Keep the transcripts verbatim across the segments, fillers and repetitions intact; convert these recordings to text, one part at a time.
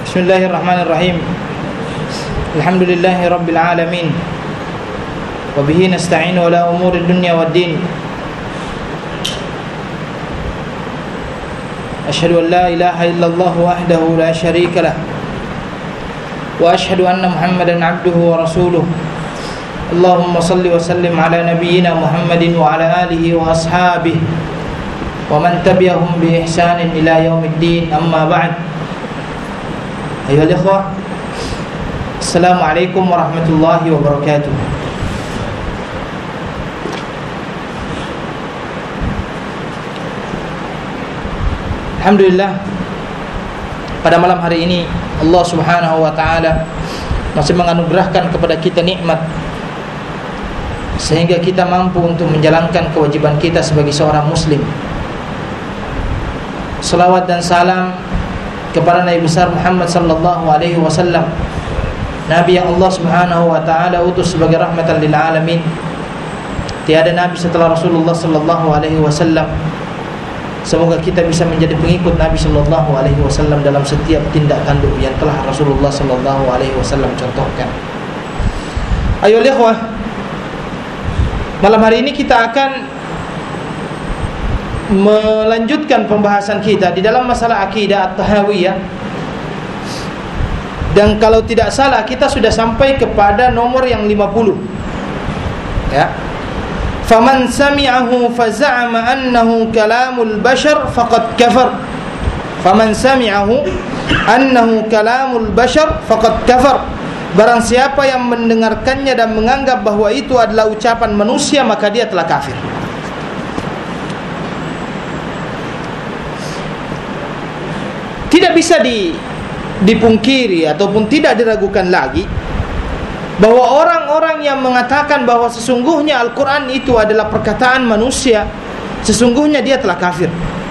Bismillahirrahmanirrahim. Alhamdulillahi rabbil alamin. Wa bihi nasta'inu ala umuri dunya waddin. Asyhadu an la ilaha illallah wahdahu la syarika lah. Wa asyhadu anna Muhammadan abduhu wa rasuluh. Allahumma salli wa sallim ala nabiyyina Muhammadin wa ala alihi wa ashabihi wa man tabi'ahum bi ihsanin ila yaumiddin. Amma ba'd. Ayuhal ikhwah, Assalamualaikum warahmatullahi wabarakatuh. Alhamdulillah, pada malam hari ini Allah Subhanahu wa taala masih menganugerahkan kepada kita nikmat sehingga kita mampu untuk menjalankan kewajiban kita sebagai seorang muslim. Salawat dan salam kepada Nabi besar Muhammad sallallahu alaihi wasallam, Nabi yang Allah Subhanahu wa taala utus sebagai rahmatan lil alamin. Tiada nabi setelah Rasulullah sallallahu alaihi wasallam. Semoga kita bisa menjadi pengikut Nabi sallallahu alaihi wasallam dalam setiap tindak tanduk yang telah Rasulullah sallallahu alaihi wasallam contohkan. Ayo ikhwah, malam hari ini kita akan melanjutkan pembahasan kita di dalam masalah akidah at-tahawiyah. Dan kalau tidak salah kita sudah sampai kepada nomor yang lima puluh. Ya. Faman sami'ahu faza'ama annahu kalamul bashar faqad kafar. Faman sami'ahu annahu kalamul bashar faqad kafar. Barang siapa yang mendengarkannya dan menganggap bahwa itu adalah ucapan manusia, maka dia telah kafir. Tidak bisa di, dipungkiri ataupun tidak diragukan lagi bahwa orang-orang yang mengatakan bahwa sesungguhnya Al-Quran itu adalah perkataan manusia, sesungguhnya dia telah kafir.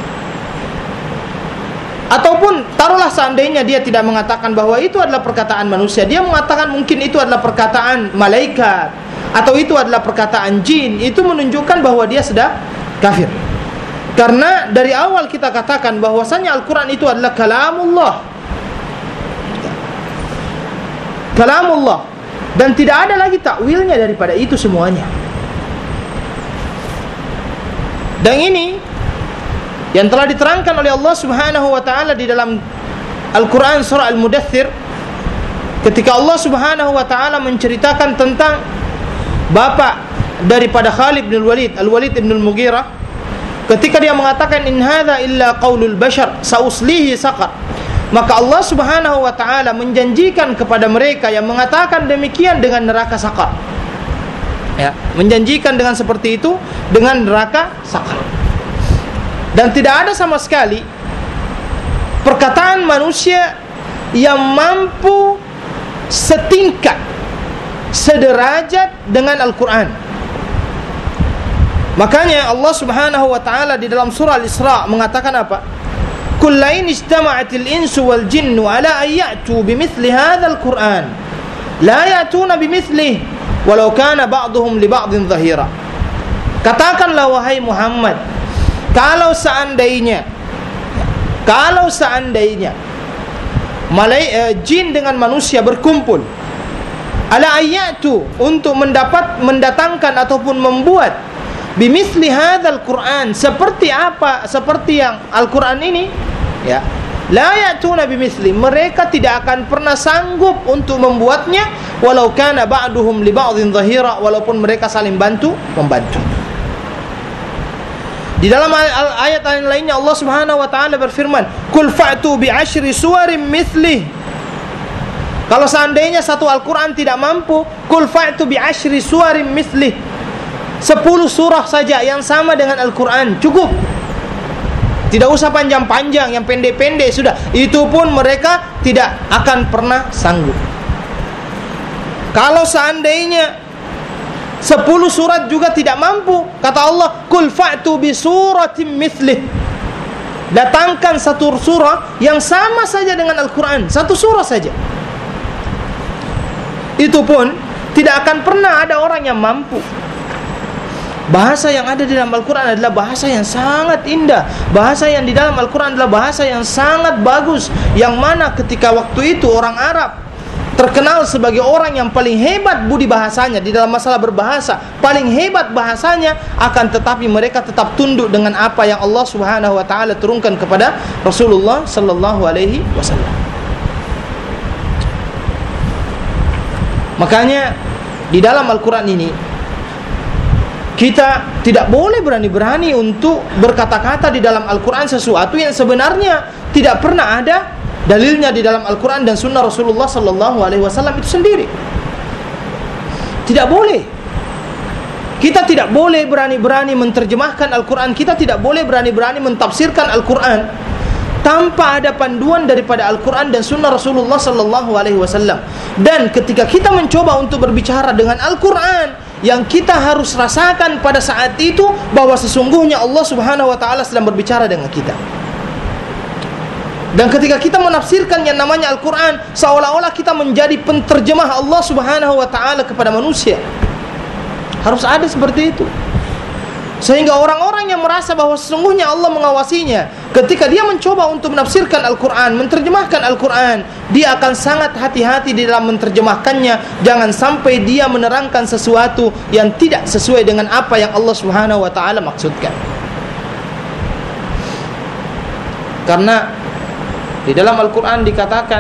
Ataupun taruhlah seandainya dia tidak mengatakan bahwa itu adalah perkataan manusia, dia mengatakan mungkin itu adalah perkataan malaikat atau itu adalah perkataan jin, itu menunjukkan bahwa dia sudah kafir. Karena dari awal kita katakan bahwasanya Al-Quran itu adalah kalamullah, kalamullah, dan tidak ada lagi takwilnya daripada itu semuanya. Dan ini yang telah diterangkan oleh Allah Subhanahu wa taala di dalam Al-Quran surah Al-Mudaththir, ketika Allah Subhanahu wa taala menceritakan tentang bapak daripada Khalid bin Walid, Al-Walid bin Al-Mughirah, ketika dia mengatakan in hadza illa qaulul bashar sauslihi saqar, maka Allah Subhanahu wa taala menjanjikan kepada mereka yang mengatakan demikian dengan neraka saqar. Ya, menjanjikan dengan seperti itu dengan neraka saqar. Dan tidak ada sama sekali perkataan manusia yang mampu setingkat, sederajat dengan Al-Quran. Makanya Allah Subhanahu wa taala di dalam surah Al-Isra mengatakan apa? Qul la in istama'atil insu wal jinnu ala an ya'tu bimithli hadzal Qur'an la ya'tuna bimithlihi walau kana ba'dhum li ba'dhin dhahira. Katakanlah wahai Muhammad, kalau seandainya kalau seandainya malaikat, jin dengan manusia berkumpul, ala ayatu, untuk mendapat mendatangkan ataupun membuat bimithli hadzal Qur'an, seperti apa, seperti yang Al-Qur'an ini, ya, la ya'tuna bimithli, mereka tidak akan pernah sanggup untuk membuatnya, walau kana ba'duhum li ba'dhin dhahira, walaupun mereka saling bantu membantu. Di dalam ayat lainnya Allah Subhanahu wa taala berfirman, "Qul fa'tu bi asyri suwarin mithlih." Kalau seandainya satu Al-Qur'an tidak mampu, qul fa'tu bi asyri suwarin mithlih, sepuluh surah saja yang sama dengan Al-Quran cukup. Tidak usah panjang-panjang, yang pendek-pendek sudah. Itu pun mereka tidak akan pernah sanggup. Kalau seandainya sepuluh surat juga tidak mampu, kata Allah, "Qul fa'tu bi suratin mithlih." Datangkan satu surah yang sama saja dengan Al-Quran, satu surah saja. Itu pun tidak akan pernah ada orang yang mampu. Bahasa yang ada di dalam Al-Quran adalah bahasa yang sangat indah. Bahasa yang di dalam Al-Quran adalah bahasa yang sangat bagus, yang mana ketika waktu itu orang Arab terkenal sebagai orang yang paling hebat budi bahasanya di dalam masalah berbahasa, paling hebat bahasanya, akan tetapi mereka tetap tunduk dengan apa yang Allah Subhanahu wa taala turunkan kepada Rasulullah sallallahu alaihi wasallam. Makanya di dalam Al-Quran ini kita tidak boleh berani-berani untuk berkata-kata di dalam Al-Quran sesuatu yang sebenarnya tidak pernah ada dalilnya di dalam Al-Quran dan Sunnah Rasulullah Sallallahu Alaihi Wasallam itu sendiri. Tidak boleh. Kita tidak boleh berani-berani menterjemahkan Al-Quran. Kita tidak boleh berani-berani mentafsirkan Al-Quran tanpa ada panduan daripada Al-Quran dan Sunnah Rasulullah Sallallahu Alaihi Wasallam. Dan ketika kita mencoba untuk berbicara dengan Al-Quran, yang kita harus rasakan pada saat itu bahwa sesungguhnya Allah Subhanahu wa taala sedang berbicara dengan kita. Dan ketika kita menafsirkan yang namanya Al-Quran, seolah-olah kita menjadi penterjemah Allah Subhanahu wa taala kepada manusia. Harus ada seperti itu. Sehingga orang-orang yang merasa bahwa sesungguhnya Allah mengawasinya, ketika dia mencoba untuk menafsirkan Al-Quran, menterjemahkan Al-Quran, dia akan sangat hati-hati di dalam menterjemahkannya. Jangan sampai dia menerangkan sesuatu yang tidak sesuai dengan apa yang Allah Subhanahu wa taala maksudkan. Karena di dalam Al-Quran dikatakan,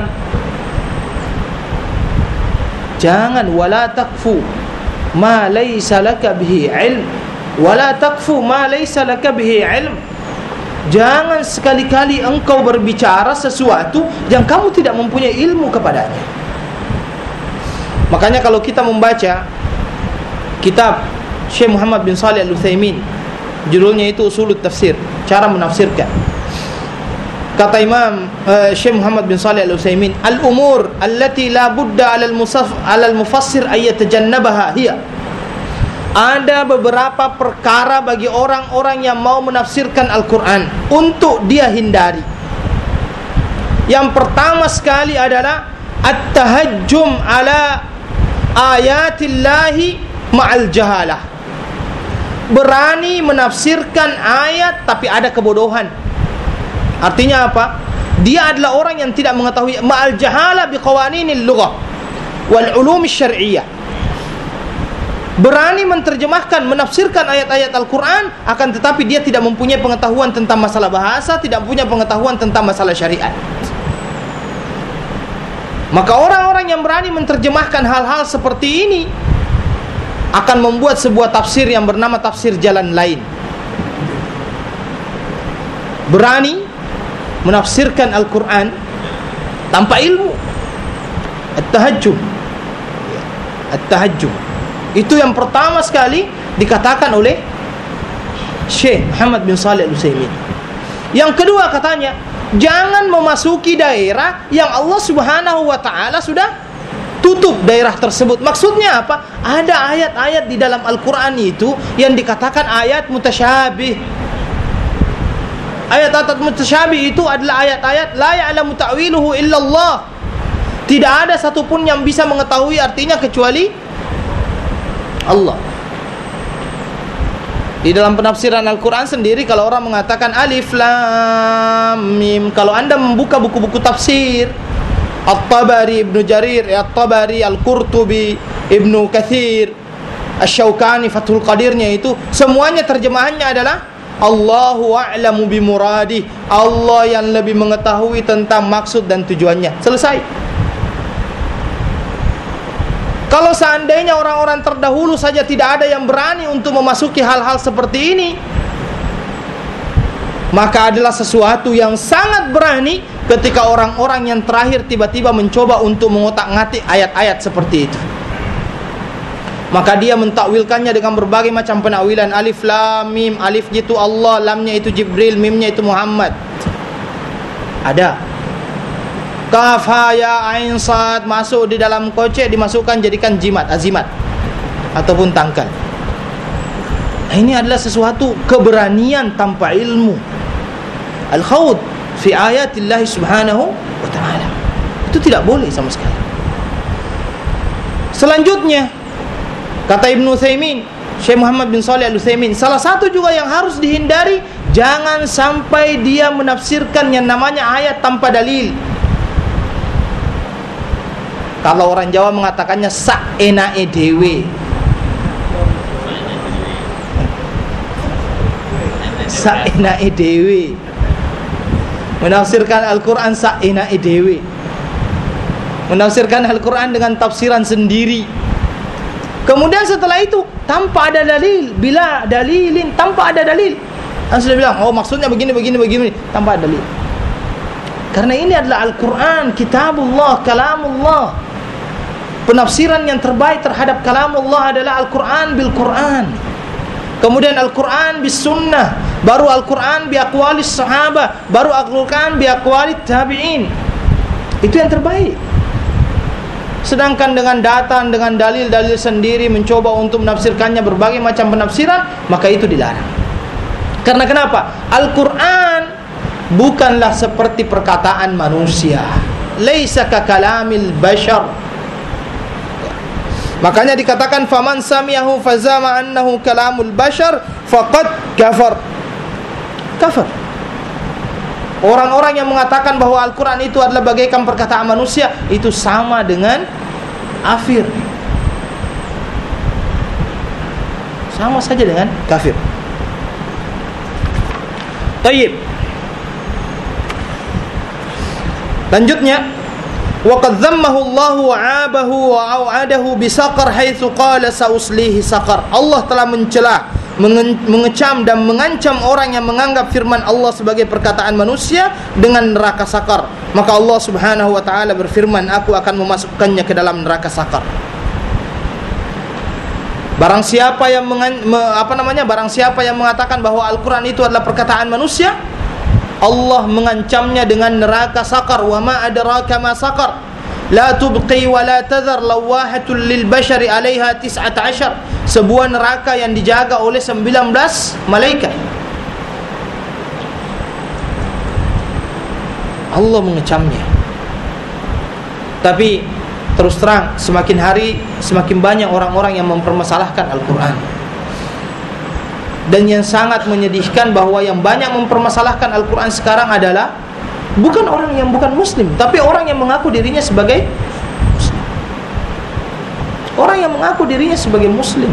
jangan wala taqfu ma laysa laka bihi ilm wala taqfu ma laysa laka bihi ilm. Jangan sekali-kali engkau berbicara sesuatu yang kamu tidak mempunyai ilmu kepadanya. Makanya kalau kita membaca kitab Syekh Muhammad bin Shalih Al-Utsaimin, judulnya itu Ushul Tafsir, cara menafsirkan. Kata Imam uh, Syekh Muhammad bin Shalih Al-Utsaimin, al-umur allati la budda 'ala al-musaf 'ala al-mufassir ay yatajannabaha hiya. Ada beberapa perkara bagi orang-orang yang mau menafsirkan Al-Quran untuk dia hindari. Yang pertama sekali adalah at-tahajjum ala ayatillahi ma'al jahalah. Berani menafsirkan ayat tapi ada kebodohan. Artinya apa? Dia adalah orang yang tidak mengetahui ma'al jahalah biqawaninil lughah wal ulum syar'iyyah. Berani menterjemahkan, menafsirkan ayat-ayat Al-Quran, akan tetapi dia tidak mempunyai pengetahuan tentang masalah bahasa, tidak punya pengetahuan tentang masalah syariat. Maka orang-orang yang berani menterjemahkan hal-hal seperti ini akan membuat sebuah tafsir yang bernama tafsir jalan lain. Berani menafsirkan Al-Quran tanpa ilmu. At-tahajjum. At-tahajjum. Itu yang pertama sekali dikatakan oleh Syekh Muhammad bin Shalih Al-Utsaimin. Yang kedua katanya, jangan memasuki daerah yang Allah Subhanahu wa taala sudah tutup daerah tersebut. Maksudnya apa? Ada ayat-ayat di dalam Al-Quran itu yang dikatakan ayat mutasyabih. Ayat-ayat mutasyabih itu adalah ayat-ayat la ya'lamu ta'wiluhu illallah. Tidak ada satupun yang bisa mengetahui artinya kecuali Allah. Di dalam penafsiran Al-Quran sendiri, kalau orang mengatakan alif lam mim, kalau anda membuka buku-buku tafsir At-Tabari, Ibnu Jarir At-Tabari, Al-Qurtubi, Ibnu Katsir, Asy-Syaukani, Fathul Qadirnya, itu semuanya terjemahannya adalah Allahu a'lamu bimuradih, Allah yang lebih mengetahui tentang maksud dan tujuannya. Selesai. Kalau seandainya orang-orang terdahulu saja tidak ada yang berani untuk memasuki hal-hal seperti ini, maka adalah sesuatu yang sangat berani ketika orang-orang yang terakhir tiba-tiba mencoba untuk mengotak-ngatik ayat-ayat seperti itu. Maka dia mentakwilkannya dengan berbagai macam penakwilan. Alif lam mim, alif itu Allah, lamnya itu Jibril, mimnya itu Muhammad. Ada. Kaf ha ya ain sad masuk di dalam kocek, dimasukkan jadikan jimat, azimat ataupun tangkal. Nah, ini adalah sesuatu keberanian tanpa ilmu. Al-khawd fi ayatillah subhanahu wa ta'ala. Itu tidak boleh sama sekali. Selanjutnya kata Ibnu Utsaimin, Syekh Muhammad bin Shalih Al-Utsaimin, salah satu juga yang harus dihindari, jangan sampai dia menafsirkan yang namanya ayat tanpa dalil. Kalau orang Jawa mengatakannya sak enake dhewe. Sak enake dhewe. Menafsirkan Al-Qur'an sak enake dhewe. Menafsirkan Al-Qur'an dengan tafsiran sendiri. Kemudian setelah itu tanpa ada dalil, bila dalilin tanpa ada dalil. Dan sudah bilang, oh maksudnya begini begini begini tanpa ada dalil. Karena ini adalah Al-Qur'an, kitabullah, kalamullah. Penafsiran yang terbaik terhadap kalamullah adalah Al-Qur'an bil Qur'an. Kemudian Al-Qur'an bis sunnah, baru Al-Qur'an bi aqwalis sahabah, baru Al-Qur'an bi aqwalit tabi'in. Itu yang terbaik. Sedangkan dengan datang dengan dalil-dalil sendiri mencoba untuk menafsirkannya berbagai macam penafsiran, maka itu dilarang. Karena kenapa? Al-Qur'an bukanlah seperti perkataan manusia. Laisa ka kalamil bashar. Makanya dikatakan faman sami'ahu fazama annahu kalamul bashar faqad kafar. Kafar. Orang-orang yang mengatakan bahwa Al-Quran itu adalah bagaikan perkataan manusia, itu sama dengan kafir. Sama saja dengan kafir. Tayyib. Lanjutnya, waqad dhammahu Allahu wa 'abahu wa au'adahu bisaqar haitsu qala sauslihi saqar. Allah telah mencela, mengecam dan mengancam orang yang menganggap firman Allah sebagai perkataan manusia dengan neraka sakar. Maka Allah Subhanahu wa taala berfirman, aku akan memasukkannya ke dalam neraka sakar. Barang siapa yang mengan, me, apa namanya? Barang siapa yang mengatakan bahwa Al-Qur'an itu adalah perkataan manusia, Allah mengancamnya dengan neraka sakar. Wa ma adraka ma sakar. La tubqi wa la tadhar lawahatun lil bashari 'alaiha tis'ata ashar. Sebuah neraka yang dijaga oleh sembilan belas malaikat. Allah mengecamnya. Tapi terus terang, semakin hari semakin banyak orang-orang yang mempermasalahkan Al-Qur'an. Dan yang sangat menyedihkan bahwa yang banyak mempermasalahkan Al-Qur'an sekarang adalah bukan orang yang bukan muslim, tapi orang yang mengaku dirinya sebagai muslim. Orang yang mengaku dirinya sebagai muslim.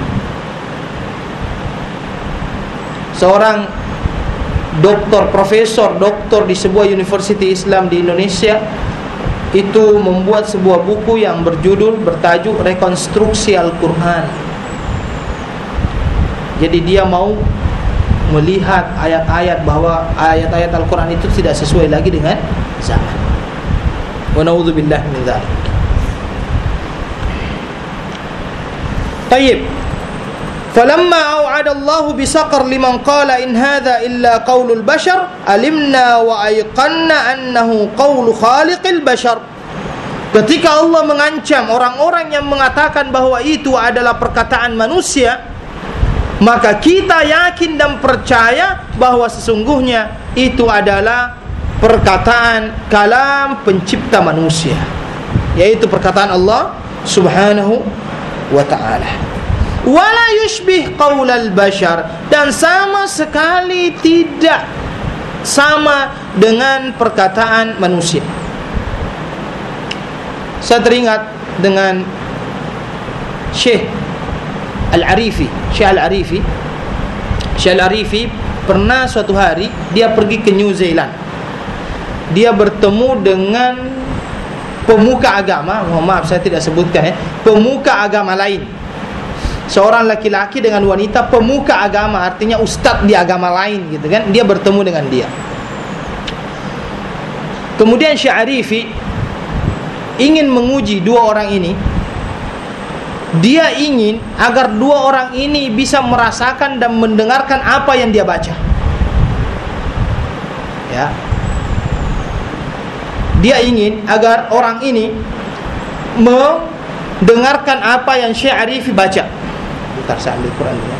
Seorang doktor, profesor, doktor di sebuah university Islam di Indonesia itu membuat sebuah buku yang berjudul, bertajuk Rekonstruksi Al-Quran. Jadi dia mau melihat ayat-ayat bahwa ayat-ayat Al-Quran itu tidak sesuai lagi dengan zaman. Wa na'udzubillahi min dzalik. Tayyib. Falamma au'ada Allahu bisaqar liman qala in hadza illa qaulul bashar alimna wa ayqanna annahu qaulu khaliqil bashar. Ketika Allah mengancam orang-orang yang mengatakan bahwa itu adalah perkataan manusia, maka kita yakin dan percaya bahwa sesungguhnya itu adalah perkataan kalam pencipta manusia, yaitu perkataan Allah Subhanahu wa ta'ala. Wala yushbih qaulal bashar, dan sama sekali tidak sama dengan perkataan manusia. Saya teringat dengan Syekh Al-Arifi. Syekh Al-Arifi Syekh Al-Arifi pernah suatu hari dia pergi ke New Zealand. Dia bertemu dengan pemuka agama, mohon maaf saya tidak sebutkan ya, pemuka agama lain. Seorang laki-laki dengan wanita pemuka agama, artinya ustadz di agama lain gitu kan. Dia bertemu dengan dia. Kemudian Syekh Arifi ingin menguji dua orang ini. Dia ingin agar dua orang ini bisa merasakan dan mendengarkan apa yang dia baca. Ya. Dia ingin agar orang ini mendengarkan apa yang Syekh Arifi baca. Bentar saya ambil Quran dulu.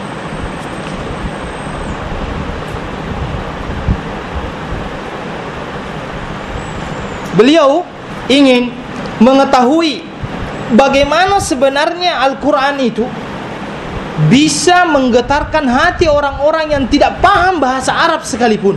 Beliau ingin mengetahui bagaimana sebenarnya Al-Quran itu bisa menggetarkan hati orang-orang yang tidak paham bahasa Arab sekalipun.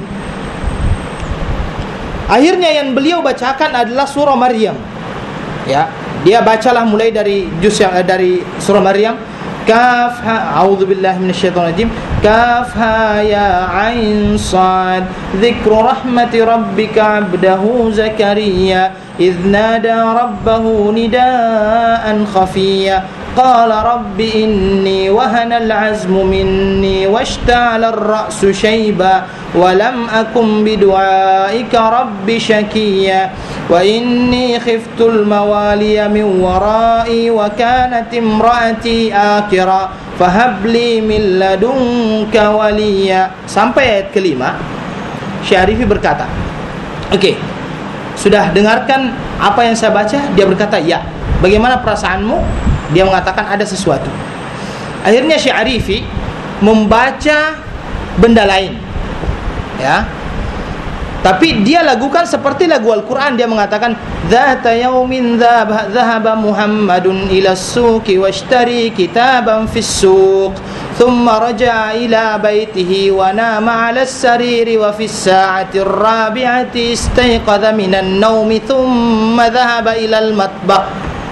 Akhirnya yang beliau bacakan adalah surah Maryam. Ya, dia bacalah mulai dari juz yang dari surah Maryam. Kaf ha, a'udzubillahi minasyaitonir rajim. Kaf ha ya ain sad. Dzikru rahmati rabbika 'abdahu Zakaria idz nada rabbahu nidaan khafiyya. Qala rabbi inni wahana al-'azmu minni washta'ala ar-ra'su shayba wa lam akum bidu'aika rabbi shakiyya wa inni khiftu al-mawaliya min wara'i wa kanat imra'ati akira fahab li min ladunka waliya. Sampai ayat kelima, Syarifi berkata, oke, okay, sudah dengarkan apa yang saya baca? Dia berkata, ya. Bagaimana perasaanmu? Dia mengatakan ada sesuatu. Akhirnya Syarifi membaca benda lain, ya. Tapi dia lakukan seperti lagu Al-Quran. Dia mengatakan, Dhata yawmin dhahaba Muhammadun ila suqi washtari kitaban fis suq thumma raja'a ila baitihi wa nama ala sariri wa fis sa'ati ar-rabi'ati istayqadha minan nawmi thumma dhahaba ila al-matbah.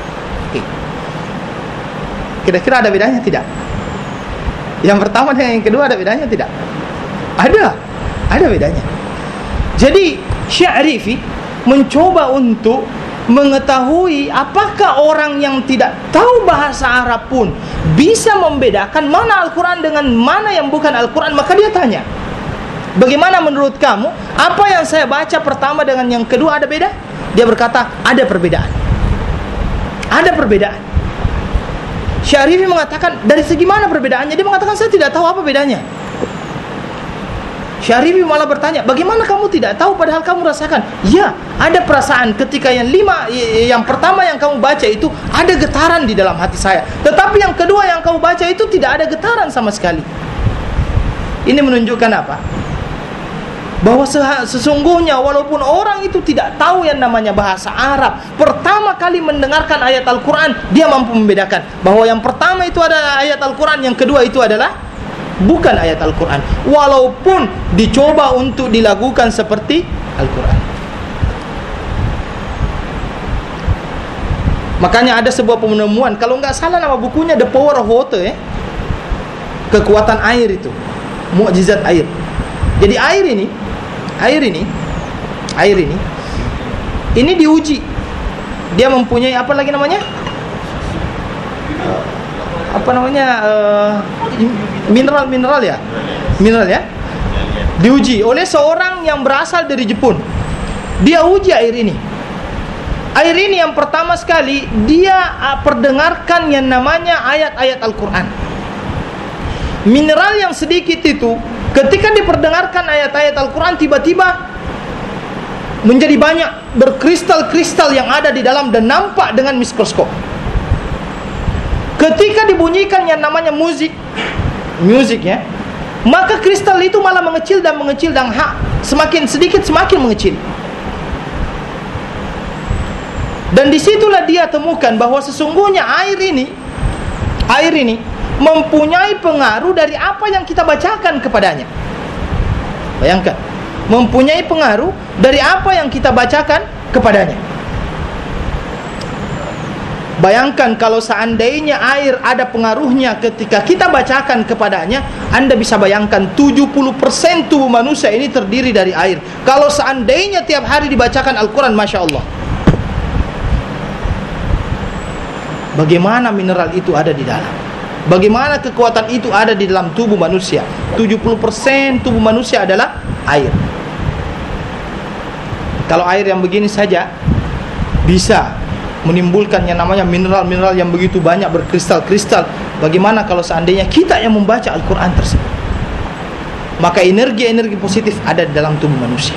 Kira-kira ada bedanya tidak? Yang pertama dengan yang kedua ada bedanya tidak? Ada, ada bedanya. Jadi Syarifi mencoba untuk mengetahui apakah orang yang tidak tahu bahasa Arab pun bisa membedakan mana Al-Quran dengan mana yang bukan Al-Quran. Maka dia tanya, bagaimana menurut kamu? Apa yang saya baca pertama dengan yang kedua ada beda? Dia berkata, ada perbedaan. Ada perbedaan. Syarifi mengatakan, dari segi mana perbedaannya? Dia mengatakan, saya tidak tahu apa bedanya. Syarifi malah bertanya, bagaimana kamu tidak tahu padahal kamu rasakan? Ya, ada perasaan ketika yang lima, yang pertama yang kamu baca itu ada getaran di dalam hati saya. Tetapi yang kedua yang kamu baca itu tidak ada getaran sama sekali. Ini menunjukkan apa? Bahwa sesungguhnya walaupun orang itu tidak tahu yang namanya bahasa Arab, pertama kali mendengarkan ayat Al-Quran, dia mampu membedakan bahwa yang pertama itu adalah ayat Al-Quran, yang kedua itu adalah bukan ayat Al-Quran, walaupun dicoba untuk dilakukan seperti Al-Quran. Makanya ada sebuah penemuan, kalau nggak salah nama bukunya The Power of Water, ya, kekuatan air itu, mukjizat air. Jadi air ini Air ini Air ini Ini diuji. Dia mempunyai apa lagi namanya? Apa namanya? Uh, mineral-mineral ya? Mineral ya? Diuji oleh seorang yang berasal dari Jepun. Dia uji air ini. Air ini yang pertama sekali dia uh, perdengarkan yang namanya ayat-ayat Al-Quran. Mineral yang sedikit itu ketika diperdengarkan ayat-ayat Al-Quran, tiba-tiba menjadi banyak berkristal-kristal yang ada di dalam dan nampak dengan mikroskop. Ketika dibunyikan yang namanya musik, musik ya, maka kristal itu malah mengecil dan mengecil dan ha, semakin sedikit semakin mengecil. Dan disitulah dia temukan bahwa sesungguhnya air ini, air ini mempunyai pengaruh dari apa yang kita bacakan kepadanya. Bayangkan, mempunyai pengaruh dari apa yang kita bacakan kepadanya. Bayangkan kalau seandainya air ada pengaruhnya ketika kita bacakan kepadanya, Anda bisa bayangkan tujuh puluh persen tubuh manusia ini terdiri dari air. Kalau seandainya tiap hari dibacakan Al-Quran, Masya Allah, bagaimana mineral itu ada di dalam, bagaimana kekuatan itu ada di dalam tubuh manusia. tujuh puluh persen tubuh manusia adalah air. Kalau air yang begini saja bisa menimbulkan yang namanya mineral-mineral yang begitu banyak berkristal-kristal, bagaimana kalau seandainya kita yang membaca Al-Quran tersebut? Maka energi-energi positif ada di dalam tubuh manusia.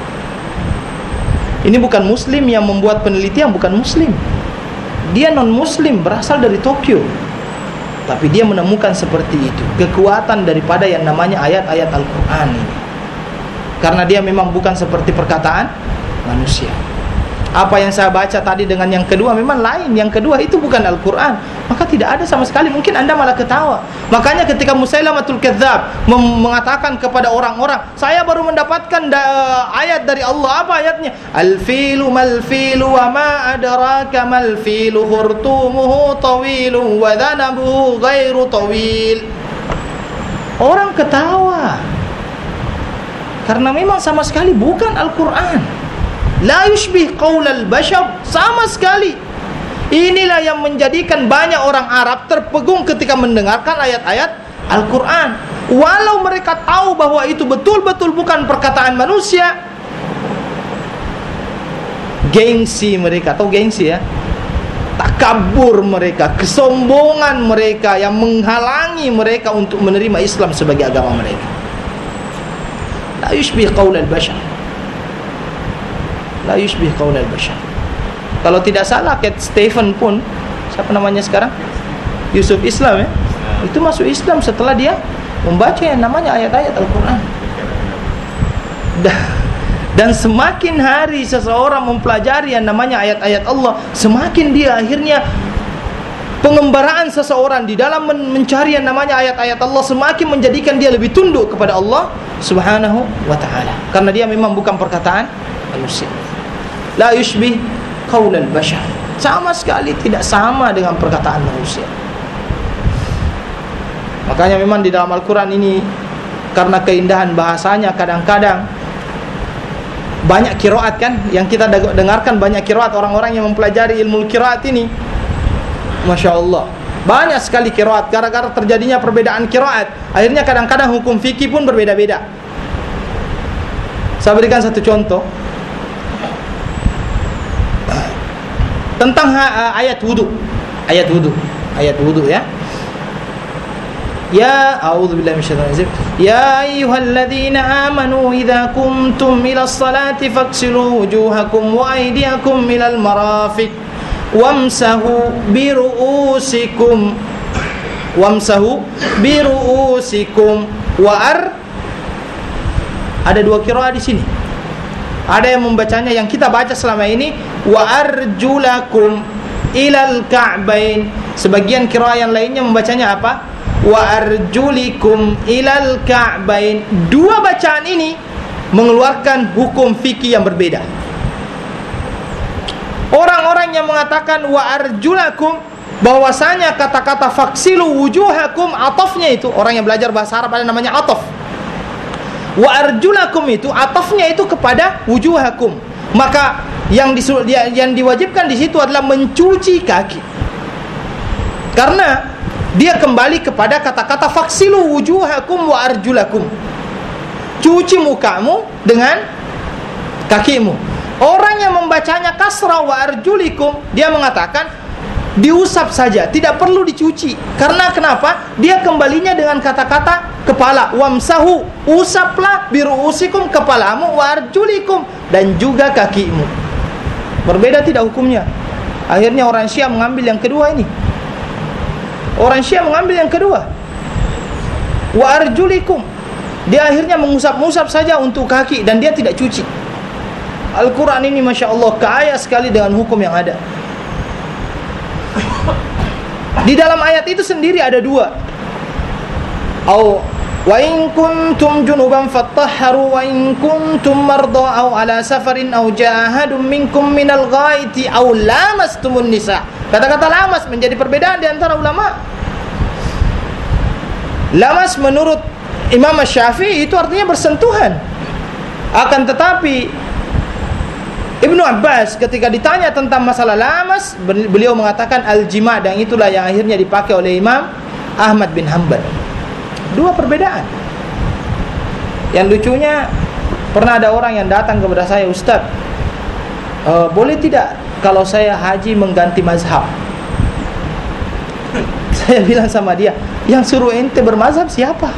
Ini bukan Muslim yang membuat penelitian, bukan Muslim. Dia non-Muslim, berasal dari Tokyo, tapi dia menemukan seperti itu, kekuatan daripada yang namanya ayat-ayat Al-Quran ini. Karena dia memang bukan seperti perkataan manusia. apa yang saya baca tadi dengan yang kedua memang lain, yang kedua itu bukan Al-Quran, maka tidak ada sama sekali. Mungkin Anda malah ketawa. Makanya ketika Musailamatul Kadzdzab mengatakan kepada orang-orang, saya baru mendapatkan da- ayat dari Allah. Apa ayatnya? Al-filu mal-filu wa ma adraka mal-filu khurtumuhu tawilu wa dhanabuhu ghairu tawil. Orang ketawa karena memang sama sekali bukan Al-Quran. La yushbih qaulal bashar, sama sekali. Inilah yang menjadikan banyak orang Arab terpegung ketika mendengarkan ayat-ayat Al-Quran. Walau mereka tahu bahwa itu betul-betul bukan perkataan manusia, gengsi mereka, atau gengsi ya, takabur mereka, kesombongan mereka yang menghalangi mereka untuk menerima Islam sebagai agama mereka. La yushbih qaulal bashar, la yushbih qaulal bashar. Kalau tidak salah Cat Stephen pun, siapa namanya sekarang? Yusuf Islam ya, itu masuk Islam setelah dia membaca yang namanya ayat-ayat Al-Quran. Dan semakin hari seseorang mempelajari yang namanya ayat-ayat Allah, semakin dia akhirnya pengembaraan seseorang di dalam mencari yang namanya ayat-ayat Allah semakin menjadikan dia lebih tunduk kepada Allah Subhanahu wa ta'ala, karena dia memang bukan perkataan manusia. La yushbih qaulal bashar, sama sekali tidak sama dengan perkataan manusia. Makanya memang di dalam Al-Quran ini, karena keindahan bahasanya, kadang-kadang banyak qiraat kan yang kita dengarkan, banyak qiraat orang-orang yang mempelajari ilmu qiraat ini, Masya Allah banyak sekali qiraat. Gara-gara terjadinya perbedaan qiraat, akhirnya kadang-kadang hukum fikih pun berbeda-beda. Saya berikan satu contoh tentang uh, ayat wudu. Ayat wudu, ayat wudu ya. Ya, a'udzubillahi minasyaitonir rajim. Ya ayyuhalladzina amanu idza qumtum ilas salati faghsilu wujuhakum wa aydiyakum ilal marafiq wamsahu biru'usikum wamsahu biru'usikum wa ar. Ada dua qiraat di sini. Ada yang membacanya yang kita baca selama ini, wa arjulakum ilal ka'bain. Sebagian qiraat yang lainnya membacanya apa? Wa arjulikum ilal ka'bain. Dua bacaan ini mengeluarkan hukum fikih yang berbeda. Orang-orang yang mengatakan wa arjulakum, bahwasanya kata-kata faksilu wujuhakum, atafnya itu, orang yang belajar bahasa Arab ada namanya ataf. Wa arjulakum itu atafnya itu kepada wujuhakum. Maka yang disuruh, yang diwajibkan di situ adalah mencuci kaki. Karena dia kembali kepada kata-kata faksilu wujuhakum wa arjulakum. Cuci mukamu dengan kakimu. Orang yang membacanya kasrah wa arjulikum, dia mengatakan diusap saja, tidak perlu dicuci. Karena kenapa? Dia kembalinya dengan kata-kata kepala. Wamsahu, usaplah biru'usikum, kepalamu, wa arjulikum, dan juga kakimu. Berbeda tidak hukumnya? Akhirnya orang Syiah mengambil yang kedua ini. Orang Syiah mengambil yang kedua, wa arjulikum. Dia akhirnya mengusap-usap saja untuk kaki dan dia tidak cuci. Al-Quran ini Masya Allah kaya sekali dengan hukum yang ada. Di dalam ayat itu sendiri ada dua. Au wa in kuntum junuban fattahharu wa in kuntum marda aw ala safarin aw jaa ahadun minkum minal ghaiti aw lamastumun nisa. Kata-kata lamas menjadi perbedaan di antara ulama. Lamas menurut Imam Syafi'i itu artinya bersentuhan. Akan tetapi Ibnu Abbas ketika ditanya tentang masalah lamas, beliau mengatakan al-jima', dan itulah yang akhirnya dipakai oleh Imam Ahmad bin Hanbal. Dua perbedaan. Yang lucunya, pernah ada orang yang datang kepada saya, Ustaz, e, boleh tidak kalau saya haji mengganti mazhab? Saya bilang sama dia, yang suruh ente bermazhab siapa?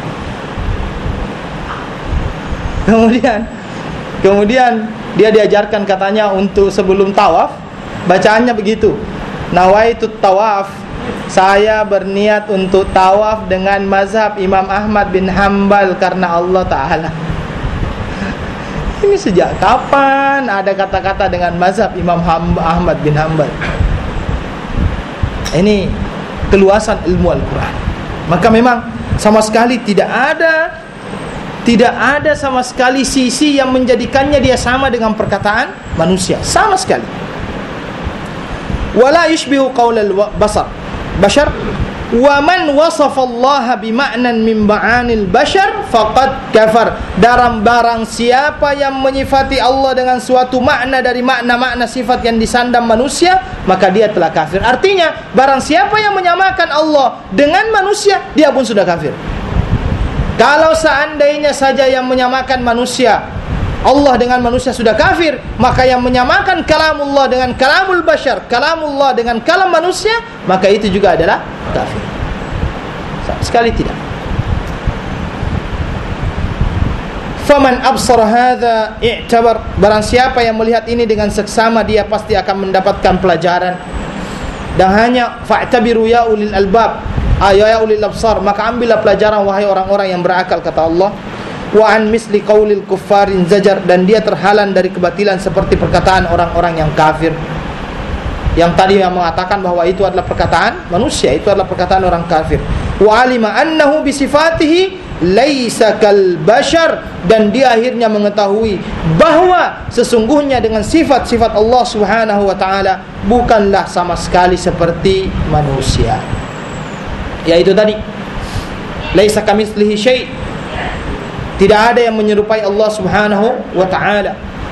Kemudian Kemudian dia diajarkan katanya untuk sebelum tawaf, bacaannya begitu. Nawaitut tawaf, saya berniat untuk tawaf dengan mazhab Imam Ahmad bin Hanbal karena Allah Ta'ala. Ini sejak kapan ada kata-kata dengan mazhab Imam Ahmad bin Hanbal? Ini keluasan ilmu Al-Quran. Maka memang sama sekali tidak ada Tidak ada sama sekali sisi yang menjadikannya dia sama dengan perkataan manusia. Sama sekali. Wala yushbihu qaulal basar bashar wa man wasafa Allah bima'nan min ma'anil bashar faqad kafar. Dalam barang siapa yang menyifati Allah dengan suatu makna dari makna-makna sifat yang disandang manusia, maka dia telah kafir. Artinya, barang siapa yang menyamakan Allah dengan manusia, dia pun sudah kafir. Kalau seandainya saja yang menyamakan manusia Allah dengan manusia sudah kafir, maka yang menyamakan kalamullah dengan kalamul bashar, kalamullah dengan kalam manusia, maka itu juga adalah kafir. Sekali tidak. Faman absara hadza i'tabar. Barang siapa yang melihat ini dengan seksama, dia pasti akan mendapatkan pelajaran. Dan hanya fa'tabiru ya ulil albab, ya ulil absar, maka ambillah pelajaran wahai orang-orang yang berakal, kata Allah. Wa an misli qaulil kuffarin zajar. Dan dia terhalang dari kebatilan seperti perkataan orang-orang yang kafir, yang tadi yang mengatakan bahwa itu adalah perkataan manusia, itu adalah perkataan orang kafir. Wa alima annahu bisifatihi laisa kal bashar. Dan dia akhirnya mengetahui bahwa sesungguhnya dengan sifat-sifat Allah Subhanahu wa taala bukanlah sama sekali seperti manusia. Yaitu tadi, laisa kamitslihi syai'. Tidak ada yang menyerupai Allah Subhanahu wa taala.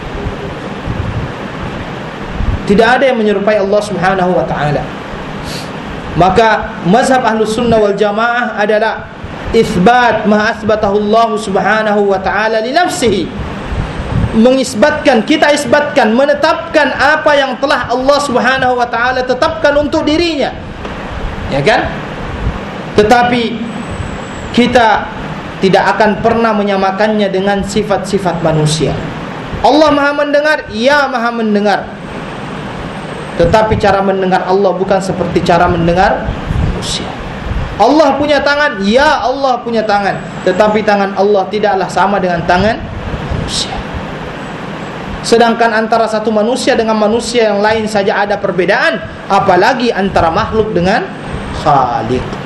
Tidak ada yang menyerupai Allah Subhanahu wa taala. Maka mazhab Ahlus Sunnah wal Jamaah adalah isbat ma asbatahu Allah Subhanahu wa taala li nafsihi. Mengisbatkan, kita isbatkan, menetapkan apa yang telah Allah Subhanahu wa taala tetapkan untuk dirinya. Ya kan? Tetapi kita tidak akan pernah menyamakannya dengan sifat-sifat manusia. Allah Maha mendengar, ya Maha mendengar. Tetapi cara mendengar Allah bukan seperti cara mendengar manusia. Allah punya tangan, ya Allah punya tangan. Tetapi tangan Allah tidaklah sama dengan tangan manusia. Sedangkan antara satu manusia dengan manusia yang lain saja ada perbedaan, apalagi antara makhluk dengan Khaliq.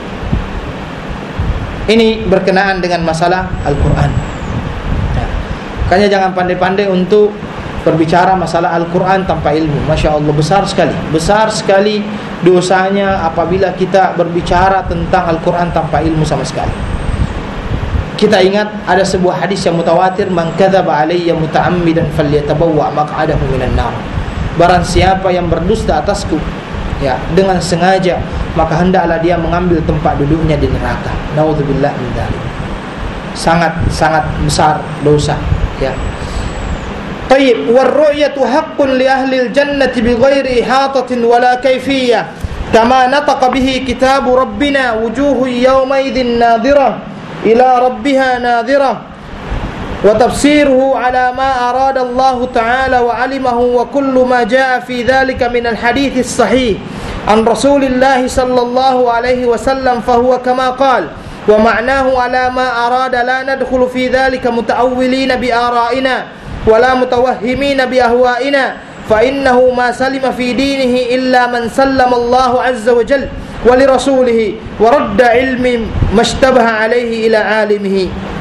Ini berkenaan dengan masalah Al-Quran. Ya. Makanya jangan pandai-pandai untuk berbicara masalah Al-Quran tanpa ilmu. Masya Allah, besar sekali. Besar sekali dosanya apabila kita berbicara tentang Al-Quran tanpa ilmu sama sekali. Kita ingat ada sebuah hadis yang mutawatir, man kadzaba alayya muta'ammidan falyatabawwa maq'adahu minan nar. Barang siapa yang berdusta atasku, ya, dengan sengaja, maka hendaklah dia mengambil tempat duduknya di neraka. Naudzubillah min dzalik. Sangat sangat besar dosa, ya. Tayyib, war ru'yatu haqqun li ahli al-jannati bighairi ihatatin wala kayfiyah. Kama nataqa bihi kitabu rabbina wujuhu yawma idzin nadhirah ila rabbiha nadhirah. Wa tafsiruhu ala ma arada Allah Ta'ala wa alimahu wa kullu ma jaa fi dhalika min al-hadith as-sahih an Rasulillah sallallahu alaihi wasallam fahuwa kama qala wa ma'nahu ala ma arada la nadkhulu fi dhalika muta'awwilina bi ara'ina wa la mutawahhimina bi ahwa'ina fa innahu ma salima fi dinihi illa man sallama Allah azza wa jalla wa li rasulihi wa radda ilmi mashtabaha alaihi ila alimihi.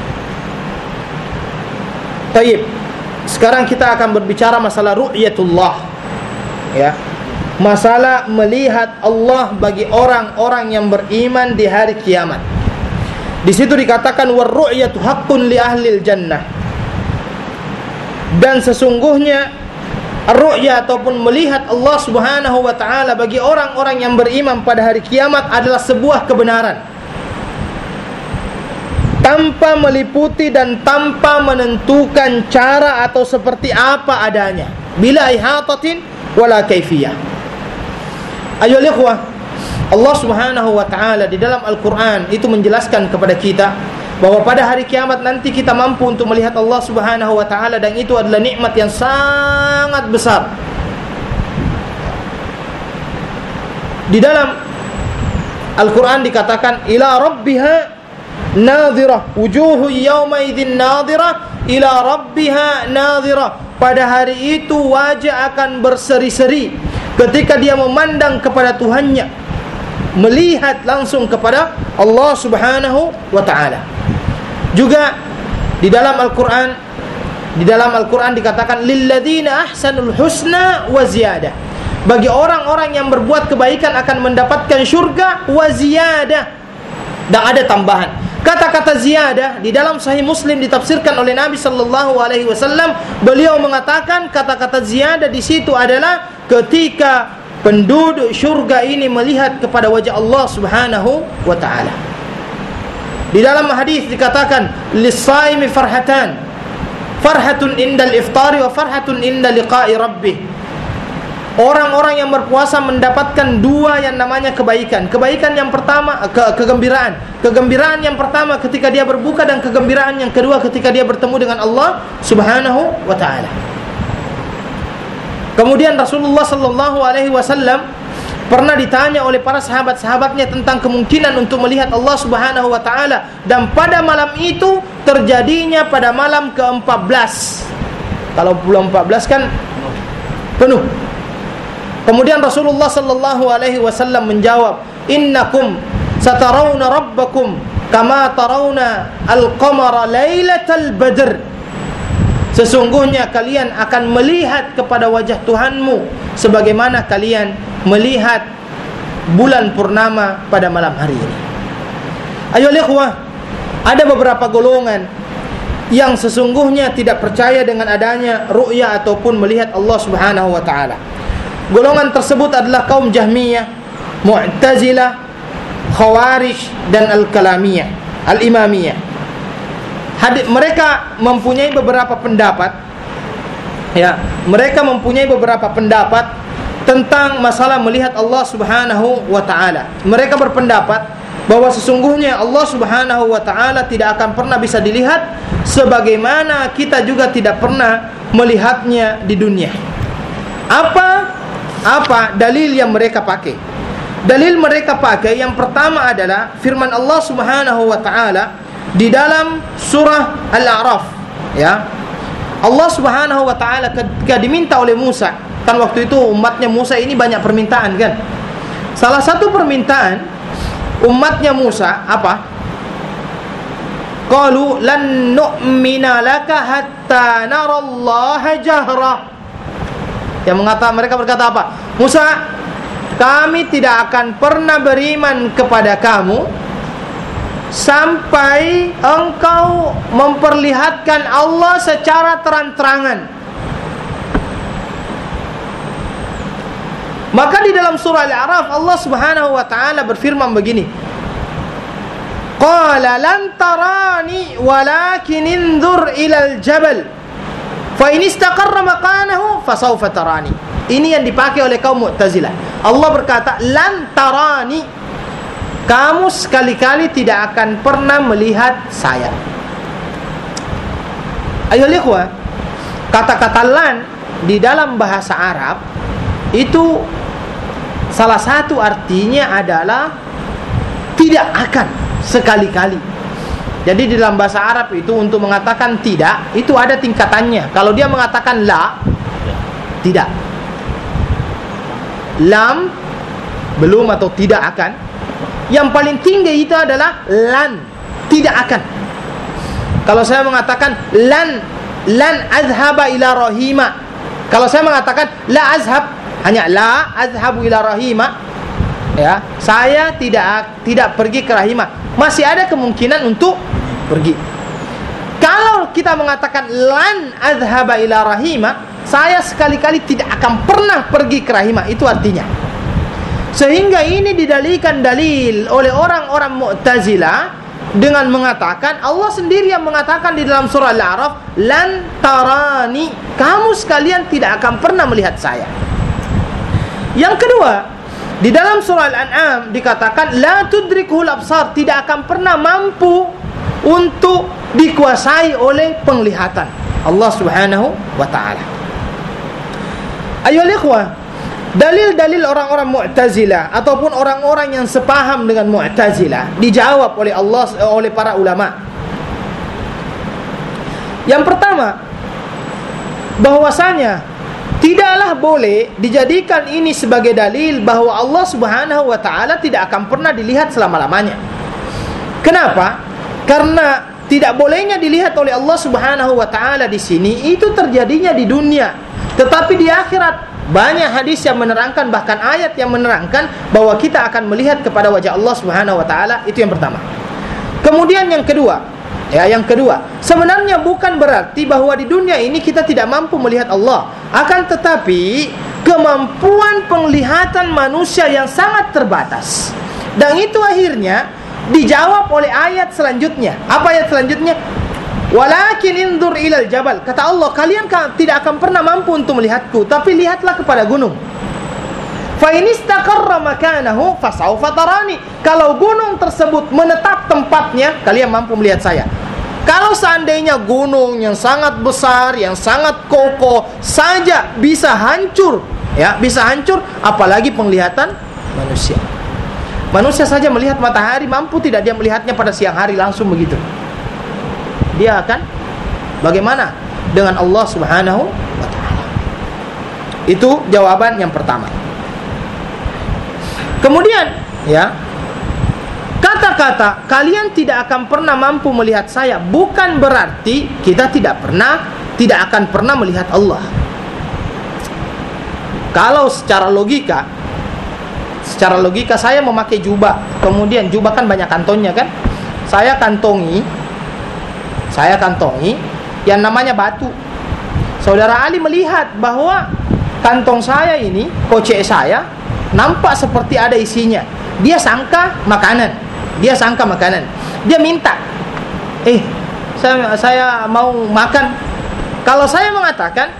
Tayyib. Sekarang kita akan berbicara masalah ru'yatullah, ya. Masalah melihat Allah bagi orang-orang yang beriman di hari kiamat. Di situ dikatakan war ru'yatu haqqun li ahlil jannah. Dan sesungguhnya ar-ru'ya ataupun melihat Allah Subhanahu wa taala bagi orang-orang yang beriman pada hari kiamat adalah sebuah kebenaran, tanpa meliputi dan tanpa menentukan cara atau seperti apa adanya, bila ihatatin wala kaifiyah. Ayolah ikhwah, Allah Subhanahu wa taala di dalam Al-Qur'an itu menjelaskan kepada kita bahwa pada hari kiamat nanti kita mampu untuk melihat Allah Subhanahu wa taala, dan itu adalah nikmat yang sangat besar. Di dalam Al-Qur'an dikatakan ila rabbiha nadhirah wujuhu yawma idzin nadhirah ila rabbiha nadhira. Pada hari itu wajah akan berseri-seri ketika dia memandang kepada Tuhannya, melihat langsung kepada Allah Subhanahu wa taala. Juga di dalam Al-Qur'an, di dalam Al-Qur'an dikatakan lilladzina ahsanul husna wa ziyadah. Bagi orang-orang yang berbuat kebaikan akan mendapatkan syurga wa ziyadah, dan ada tambahan. Kata-kata ziyadah di dalam Sahih Muslim ditafsirkan oleh Nabi sallallahu alaihi wasallam. Beliau mengatakan kata-kata ziyadah di situ adalah ketika penduduk syurga ini melihat kepada wajah Allah Subhanahu wa taala. Di dalam hadis dikatakan lis-shaimi farhatan, farhatun indal iftari wa farhatun inda liqa'i rabbih. Orang-orang yang berpuasa mendapatkan dua yang namanya kebaikan. Kebaikan yang pertama, ke, kegembiraan. Kegembiraan yang pertama ketika dia berbuka, dan kegembiraan yang kedua ketika dia bertemu dengan Allah Subhanahu wa taala. Kemudian Rasulullah sallallahu alaihi wasallam pernah ditanya oleh para sahabat-sahabatnya tentang kemungkinan untuk melihat Allah Subhanahu wa taala, dan pada malam itu terjadinya pada malam ke empat belas. Kalau belum empat belas kan penuh. Kemudian Rasulullah sallallahu alaihi wasallam menjawab, "Innakum satarawna rabbakum kama tarawna al-qamara lailatal badr." Sesungguhnya kalian akan melihat kepada wajah Tuhanmu sebagaimana kalian melihat bulan purnama pada malam hari ini. Ayo ikhwah, ada beberapa golongan yang sesungguhnya tidak percaya dengan adanya ru'ya ataupun melihat Allah Subhanahu wa taala. Golongan tersebut adalah kaum Jahmiyah, Mu'tazilah, Khawarij, dan Al-Kalamiyah, Al-Imamiyah. Hadith, mereka mempunyai beberapa pendapat. Ya, mereka mempunyai beberapa pendapat tentang masalah melihat Allah Subhanahu wa taala. Mereka berpendapat bahwa sesungguhnya Allah Subhanahu wa taala tidak akan pernah bisa dilihat, sebagaimana kita juga tidak pernah melihatnya di dunia. Apa apa dalil yang mereka pakai? Dalil mereka pakai yang pertama adalah firman Allah Subhanahu wa taala di dalam surah Al-A'raf, ya. Allah Subhanahu wa taala ketika diminta oleh Musa, kan waktu itu umatnya Musa ini banyak permintaan kan. Salah satu permintaan umatnya Musa apa? Qalu lan nu'mina laka hatta narallaha jahra. Yang mengatakan, mereka berkata apa? Musa, kami tidak akan pernah beriman kepada kamu sampai engkau memperlihatkan Allah secara terang-terangan. Maka di dalam surah Al-A'raf Allah Subhanahu wa taala berfirman begini, qala lan tarani walakin inzur ilal jabal fa in istaqarra makanahu fasawfa tarani. Ini yang dipakai oleh kaum Mu'tazilah. Allah berkata lan tarani, kamu sekali-kali tidak akan pernah melihat saya. Ayo ikhwah, kata-kata lan di dalam bahasa Arab itu salah satu artinya adalah tidak akan, sekali-kali. Jadi di dalam bahasa Arab itu untuk mengatakan tidak, itu ada tingkatannya. Kalau dia mengatakan la, tidak. Lam, belum atau tidak akan. Yang paling tinggi itu adalah lan, tidak akan. Kalau saya mengatakan lan, lan azhaba ila rahima. Kalau saya mengatakan la azhab, hanya la azhabu ila rahima, ya, saya tidak tidak pergi ke rahimah, masih ada kemungkinan untuk pergi. Kalau kita mengatakan lan azhaba ila rahimah, saya sekali-kali tidak akan pernah pergi ke rahimah, itu artinya. Sehingga ini didalilkan dalil oleh orang-orang Mu'tazilah dengan mengatakan, Allah sendiri yang mengatakan di dalam surah Al-A'raf, lan tarani, kamu sekalian tidak akan pernah melihat saya. Yang kedua, di dalam surah Al-An'am dikatakan la tudrikuhul absar, tidak akan pernah mampu untuk dikuasai oleh penglihatan Allah Subhanahu wa taala. Ayo ikhwah, dalil-dalil orang-orang Mu'tazilah ataupun orang-orang yang sepaham dengan Mu'tazilah dijawab oleh Allah, oleh para ulama. Yang pertama, bahwasanya tidaklah boleh dijadikan ini sebagai dalil bahwa Allah Subhanahu wa taala tidak akan pernah dilihat selama-lamanya. Kenapa? Karena tidak bolehnya dilihat oleh Allah Subhanahu wa taala di sini itu terjadinya di dunia. Tetapi di akhirat banyak hadis yang menerangkan, bahkan ayat yang menerangkan bahwa kita akan melihat kepada wajah Allah Subhanahu wa taala. Itu yang pertama. Kemudian yang kedua, ya yang kedua, sebenarnya bukan berarti bahwa di dunia ini kita tidak mampu melihat Allah. Akan tetapi kemampuan penglihatan manusia yang sangat terbatas. Dan itu akhirnya dijawab oleh ayat selanjutnya. Apa ayat selanjutnya? Walakin indur ilal jabal. Kata Allah, kalian tidak akan pernah mampu untuk melihatku, tapi lihatlah kepada gunung. Fa in istaqarra makanahu fasawfa tarani. Kalau gunung tersebut menetap tempatnya, kalian mampu melihat saya. Kalau seandainya gunung yang sangat besar, yang sangat kokoh saja bisa hancur, ya, bisa hancur, apalagi penglihatan manusia. Manusia saja melihat matahari, mampu tidak dia melihatnya pada siang hari langsung begitu? Dia akan bagaimana dengan Allah Subhanahu wa taala? Itu jawaban yang pertama. Kemudian, ya, kata-kata kalian tidak akan pernah mampu melihat saya bukan berarti kita tidak pernah, tidak akan pernah melihat Allah. Kalau secara logika, secara logika saya memakai jubah, kemudian jubah kan banyak kantongnya kan? Saya kantongi, saya kantongi yang namanya batu. Saudara Ali melihat bahwa kantong saya ini, kocek saya nampak seperti ada isinya. Dia sangka makanan. Dia sangka makanan. Dia minta, eh, saya, saya mau makan. Kalau saya mengatakan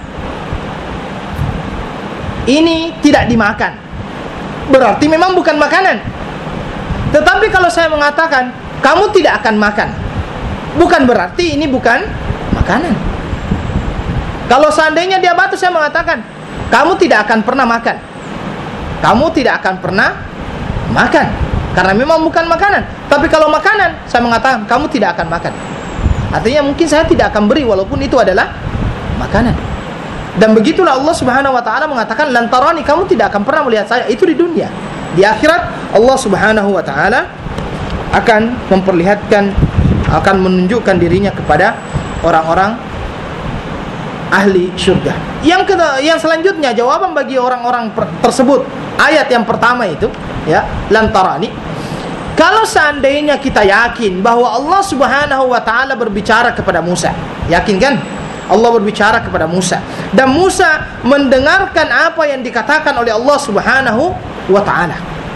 ini tidak dimakan, berarti memang bukan makanan. Tetapi kalau saya mengatakan kamu tidak akan makan, bukan berarti ini bukan makanan. Kalau seandainya dia batu, saya mengatakan kamu tidak akan pernah makan, kamu tidak akan pernah makan, karena memang bukan makanan. Tapi kalau makanan, saya mengatakan kamu tidak akan makan. Artinya mungkin saya tidak akan beri walaupun itu adalah makanan. Dan begitulah Allah Subhanahu wa taala mengatakan lantarani, kamu tidak akan pernah melihat saya. Itu di dunia. Di akhirat Allah Subhanahu wa taala akan memperlihatkan, akan menunjukkan dirinya kepada orang-orang ahli syurga. Yang kedua, yang selanjutnya jawaban bagi orang-orang tersebut, ayat yang pertama itu, ya, lantarani. Kalau seandainya kita yakin bahwa Allah Subhanahu wa taala berbicara kepada Musa, yakin kan? Allah berbicara kepada Musa dan Musa mendengarkan apa yang dikatakan oleh Allah Subhanahu wa taala.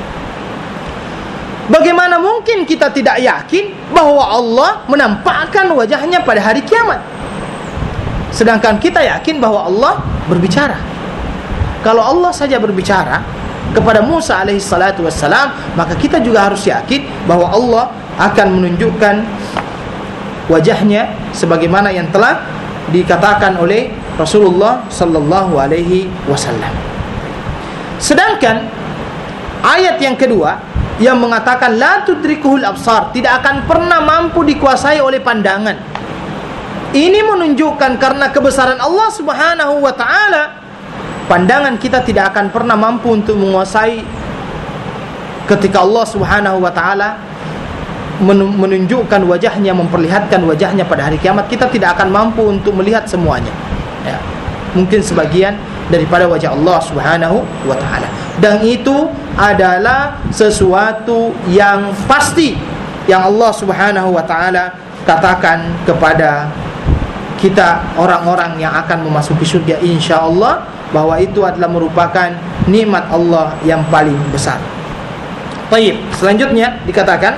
Bagaimana mungkin kita tidak yakin bahwa Allah menampakkan wajahnya pada hari kiamat? Sedangkan kita yakin bahwa Allah berbicara. Kalau Allah saja berbicara kepada Musa alaihi salatu wassalam, maka kita juga harus yakin bahwa Allah akan menunjukkan wajahnya sebagaimana yang telah dikatakan oleh Rasulullah sallallahu alaihi wasallam. Sedangkan ayat yang kedua yang mengatakan la tudrikuhul absar, tidak akan pernah mampu dikuasai oleh pandangan. Ini menunjukkan karena kebesaran Allah Subhanahu wa taala, pandangan kita tidak akan pernah mampu untuk menguasai ketika Allah Subhanahu wa taala menunjukkan wajahnya, memperlihatkan wajahnya pada hari kiamat. Kita tidak akan mampu untuk melihat semuanya, ya. Mungkin sebagian daripada wajah Allah Subhanahu wa taala. Dan itu adalah sesuatu yang pasti yang Allah Subhanahu wa taala katakan kepada kita, orang-orang yang akan memasuki surga insyaallah, bahwa itu adalah merupakan nikmat Allah yang paling besar. Baik, selanjutnya dikatakan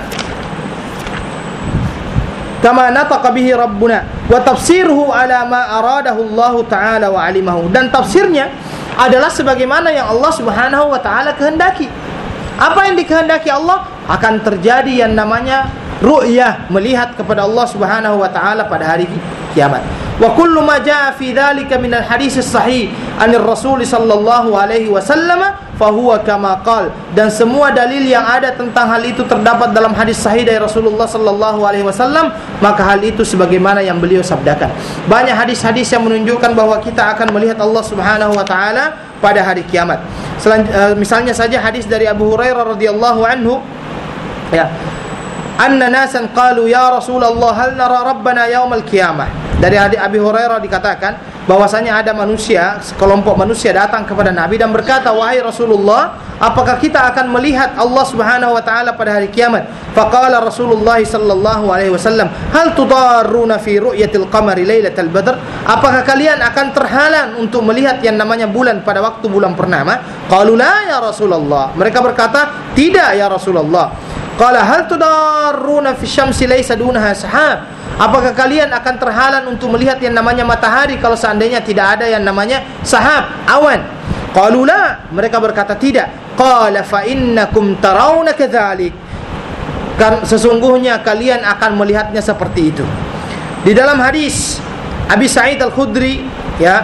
kama nataqa bihi rabbuna wa tafsiruhu ala ma aradahu Allah taala wa alimahu, dan tafsirnya adalah sebagaimana yang Allah Subhanahu wa taala kehendaki. Apa yang dikehendaki Allah akan terjadi yang namanya ru'yah, melihat kepada Allah Subhanahu wa taala pada hari kiamat. Wa kullu ma jaa fi dzalika min al-hadits as-sahih anir Rasul sallallahu alaihi wasallam fa huwa kama qala, dan semua dalil yang ada tentang hal itu terdapat dalam hadis sahih dari Rasulullah sallallahu alaihi wasallam, maka hal itu sebagaimana yang beliau sabdakan. Banyak hadis-hadis yang menunjukkan bahwa kita akan melihat Allah Subhanahu wa taala pada hari kiamat. Selan- uh, misalnya saja hadis dari Abu Hurairah radhiyallahu anhu, ya, anna nasan qalu ya Rasulullah hal nara rabbana yaumal qiyamah. Dari hadis Abi Hurairah dikatakan bahwasanya ada manusia, sekelompok manusia datang kepada Nabi dan berkata, wahai Rasulullah, apakah kita akan melihat Allah Subhanahu wa taala pada hari kiamat? Faqala Rasulullah sallallahu alaihi wasallam, hal tudarruna fi ru'yatil qamari lailatal badr? Apakah kalian akan terhalang untuk melihat yang namanya bulan pada waktu bulan purnama? Qalu la ya Rasulullah. Mereka berkata, tidak ya Rasulullah. Qala hal tudarruna fi syamsi laysa dunaha sahab? Apakah kalian akan terhalang untuk melihat yang namanya matahari kalau seandainya tidak ada yang namanya sahab, awan? Qalu la. Mereka berkata tidak. Qala fa innakum tarawna kadzalik. Kan sesungguhnya kalian akan melihatnya seperti itu. Di dalam hadis Abi Sa'id Al-Khudri, ya,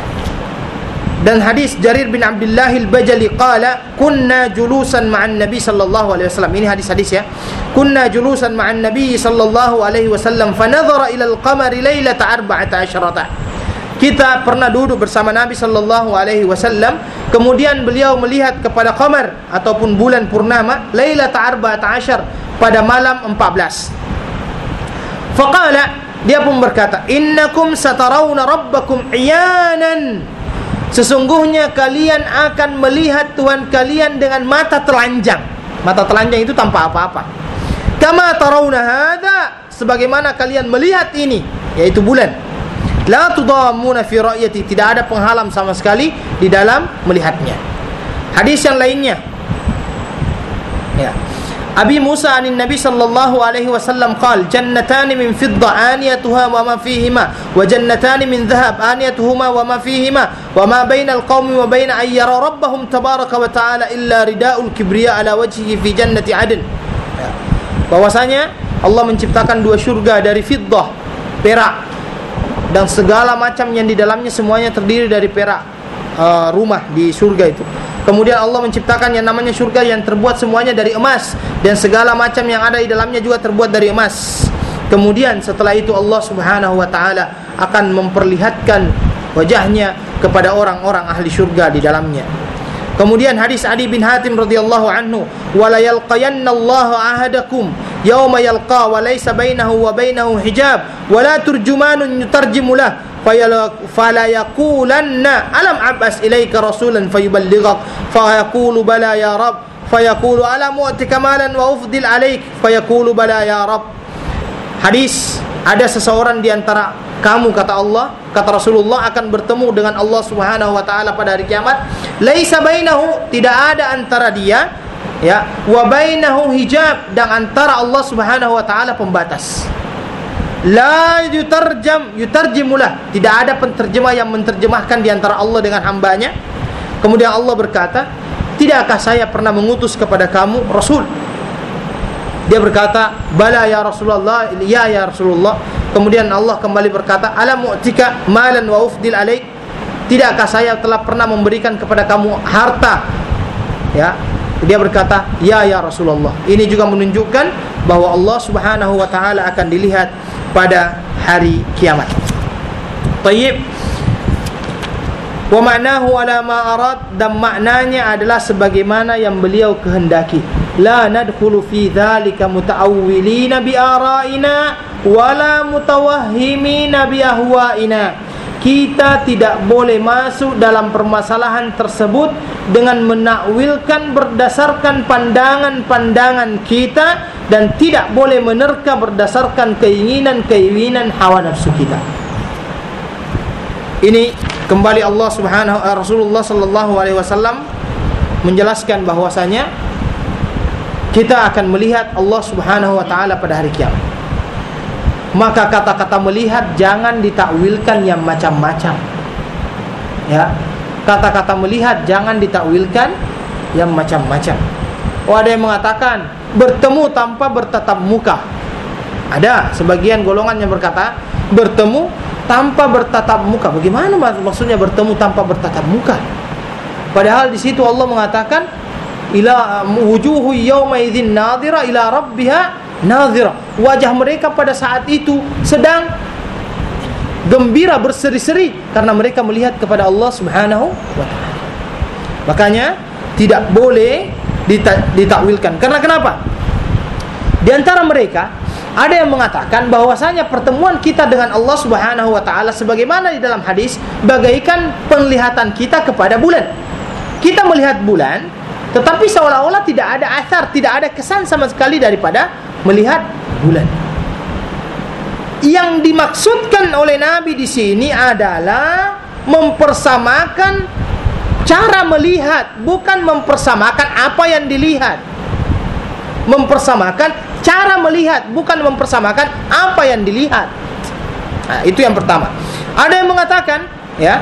dan hadis Jarir bin Abdullah Al-Bajali qala kunna julusan ma'an Nabi sallallahu alaihi wasallam. Ini hadis-hadis, ya. Kunna julusan ma'an Nabi sallallahu alaihi wasallam fa nadhara ila al-qamari lailata arba'ata asyrata. Kita pernah duduk bersama Nabi sallallahu alaihi wasallam, kemudian beliau melihat kepada qamar ataupun bulan purnama lailata arba'ata asyar, pada malam empat belas. Faqala, dia pun berkata, innakum satarawna rabbakum iyanan. Sesungguhnya kalian akan melihat Tuhan kalian dengan mata telanjang. Mata telanjang itu tanpa apa-apa. Kama tarawna hadza, sebagaimana kalian melihat ini, yaitu bulan. La tudammuna fi ra'yati, tidak ada penghalang sama sekali di dalam melihatnya. Hadis yang lainnya, ya, Abi Musa anin Nabi sallallahu alaihi wasallam qala jannatani min fidda aniyatuha wa ma fihima wa jannatani min dhahab aniyatuhuma wa ma fihima wa ma bainal qaumi wa bain ay yara rabbahum tabaraka wa ta'ala illa ridaul kibriya ala wajhihi fi jannati adn. Bahwasanya Allah menciptakan dua syurga dari fiddah, perak, dan segala macam yang di dalamnya semuanya terdiri dari perak, uh, rumah di surga itu. Kemudian Allah menciptakan yang namanya surga yang terbuat semuanya dari emas, dan segala macam yang ada di dalamnya juga terbuat dari emas. Kemudian setelah itu Allah Subhanahu wa taala akan memperlihatkan wajahnya kepada orang-orang ahli surga di dalamnya. Kemudian hadis Adi bin Hatim radhiyallahu anhu, wala yalqayannallahu ahadakum yauma yalqa wa laysa bainahu wa bainahu hijab wa la turjumanun yutarjimu lahu fala yaqulanna alam abbas ilaika rasulan fayuballighak fayaqulu bala ya rab fayaqulu ala mu'tika malan wa ufdil alaik fayaqulu bala ya rab. Hadis, ada seseorang di antara kamu, kata Allah, kata Rasulullah, akan bertemu dengan Allah Subhanahu wa taala pada hari kiamat. Laisa bainahu, tidak ada antara dia, ya, wa bainahu hijab, dan antara Allah Subhanahu wa taala pembatas. La yutarjam yutarjimulah, tidak ada penterjemah yang menterjemahkan di antara Allah dengan hambanya. Kemudian Allah berkata, tidakkah saya pernah mengutus kepada kamu Rasul? Dia berkata, bala ya Rasulullah, ya ya Rasulullah. Kemudian Allah kembali berkata, alam mu'tika malan wa ufdil alaik, tidakkah saya telah pernah memberikan kepada kamu harta? Ya, dia berkata, ya ya Rasulullah. Ini juga menunjukkan bahwa Allah Subhanahu wa taala akan dilihat pada hari kiamat. Tayyib. Wa ma'nahu ala ma arad, dan maknanya adalah sebagaimana yang beliau kehendaki. La nadkhulu fi dzalika muta'awwilina bi ara'ina wala mutawahhimina bi ahwa'ina. Kita tidak boleh masuk dalam permasalahan tersebut dengan menakwilkan berdasarkan pandangan-pandangan kita, dan tidak boleh menerka berdasarkan keinginan-keinginan hawa nafsu kita. Ini kembali Allah Subhanahu wa Rasulullah sallallahu alaihi wasallam menjelaskan bahwasanya kita akan melihat Allah Subhanahu wa taala pada hari kiamat. Maka kata-kata melihat jangan ditakwilkan yang macam-macam. Ya. Kata-kata melihat jangan ditakwilkan yang macam-macam. Oh, ada yang mengatakan bertemu tanpa bertatap muka. Ada sebagian golongan yang berkata bertemu tanpa bertatap muka. Bagaimana maksudnya bertemu tanpa bertatap muka? Padahal di situ Allah mengatakan ila wujuhu yawma idzin nadhira ila rabbiha nadhira. Wajah mereka pada saat itu sedang gembira, berseri-seri karena mereka melihat kepada Allah Subhanahu wa taala. Makanya tidak boleh ditakwilkan. Karena kenapa? Di antara mereka ada yang mengatakan bahwasanya pertemuan kita dengan Allah Subhanahu wa taala sebagaimana di dalam hadis bagaikan penglihatan kita kepada bulan. Kita melihat bulan, tetapi seolah-olah tidak ada asar, tidak ada kesan sama sekali daripada melihat bulan. Yang dimaksudkan oleh Nabi di sini adalah mempersamakan cara melihat, bukan mempersamakan apa yang dilihat. Mempersamakan cara melihat, bukan mempersamakan apa yang dilihat. Nah, itu yang pertama. Ada yang mengatakan, ya,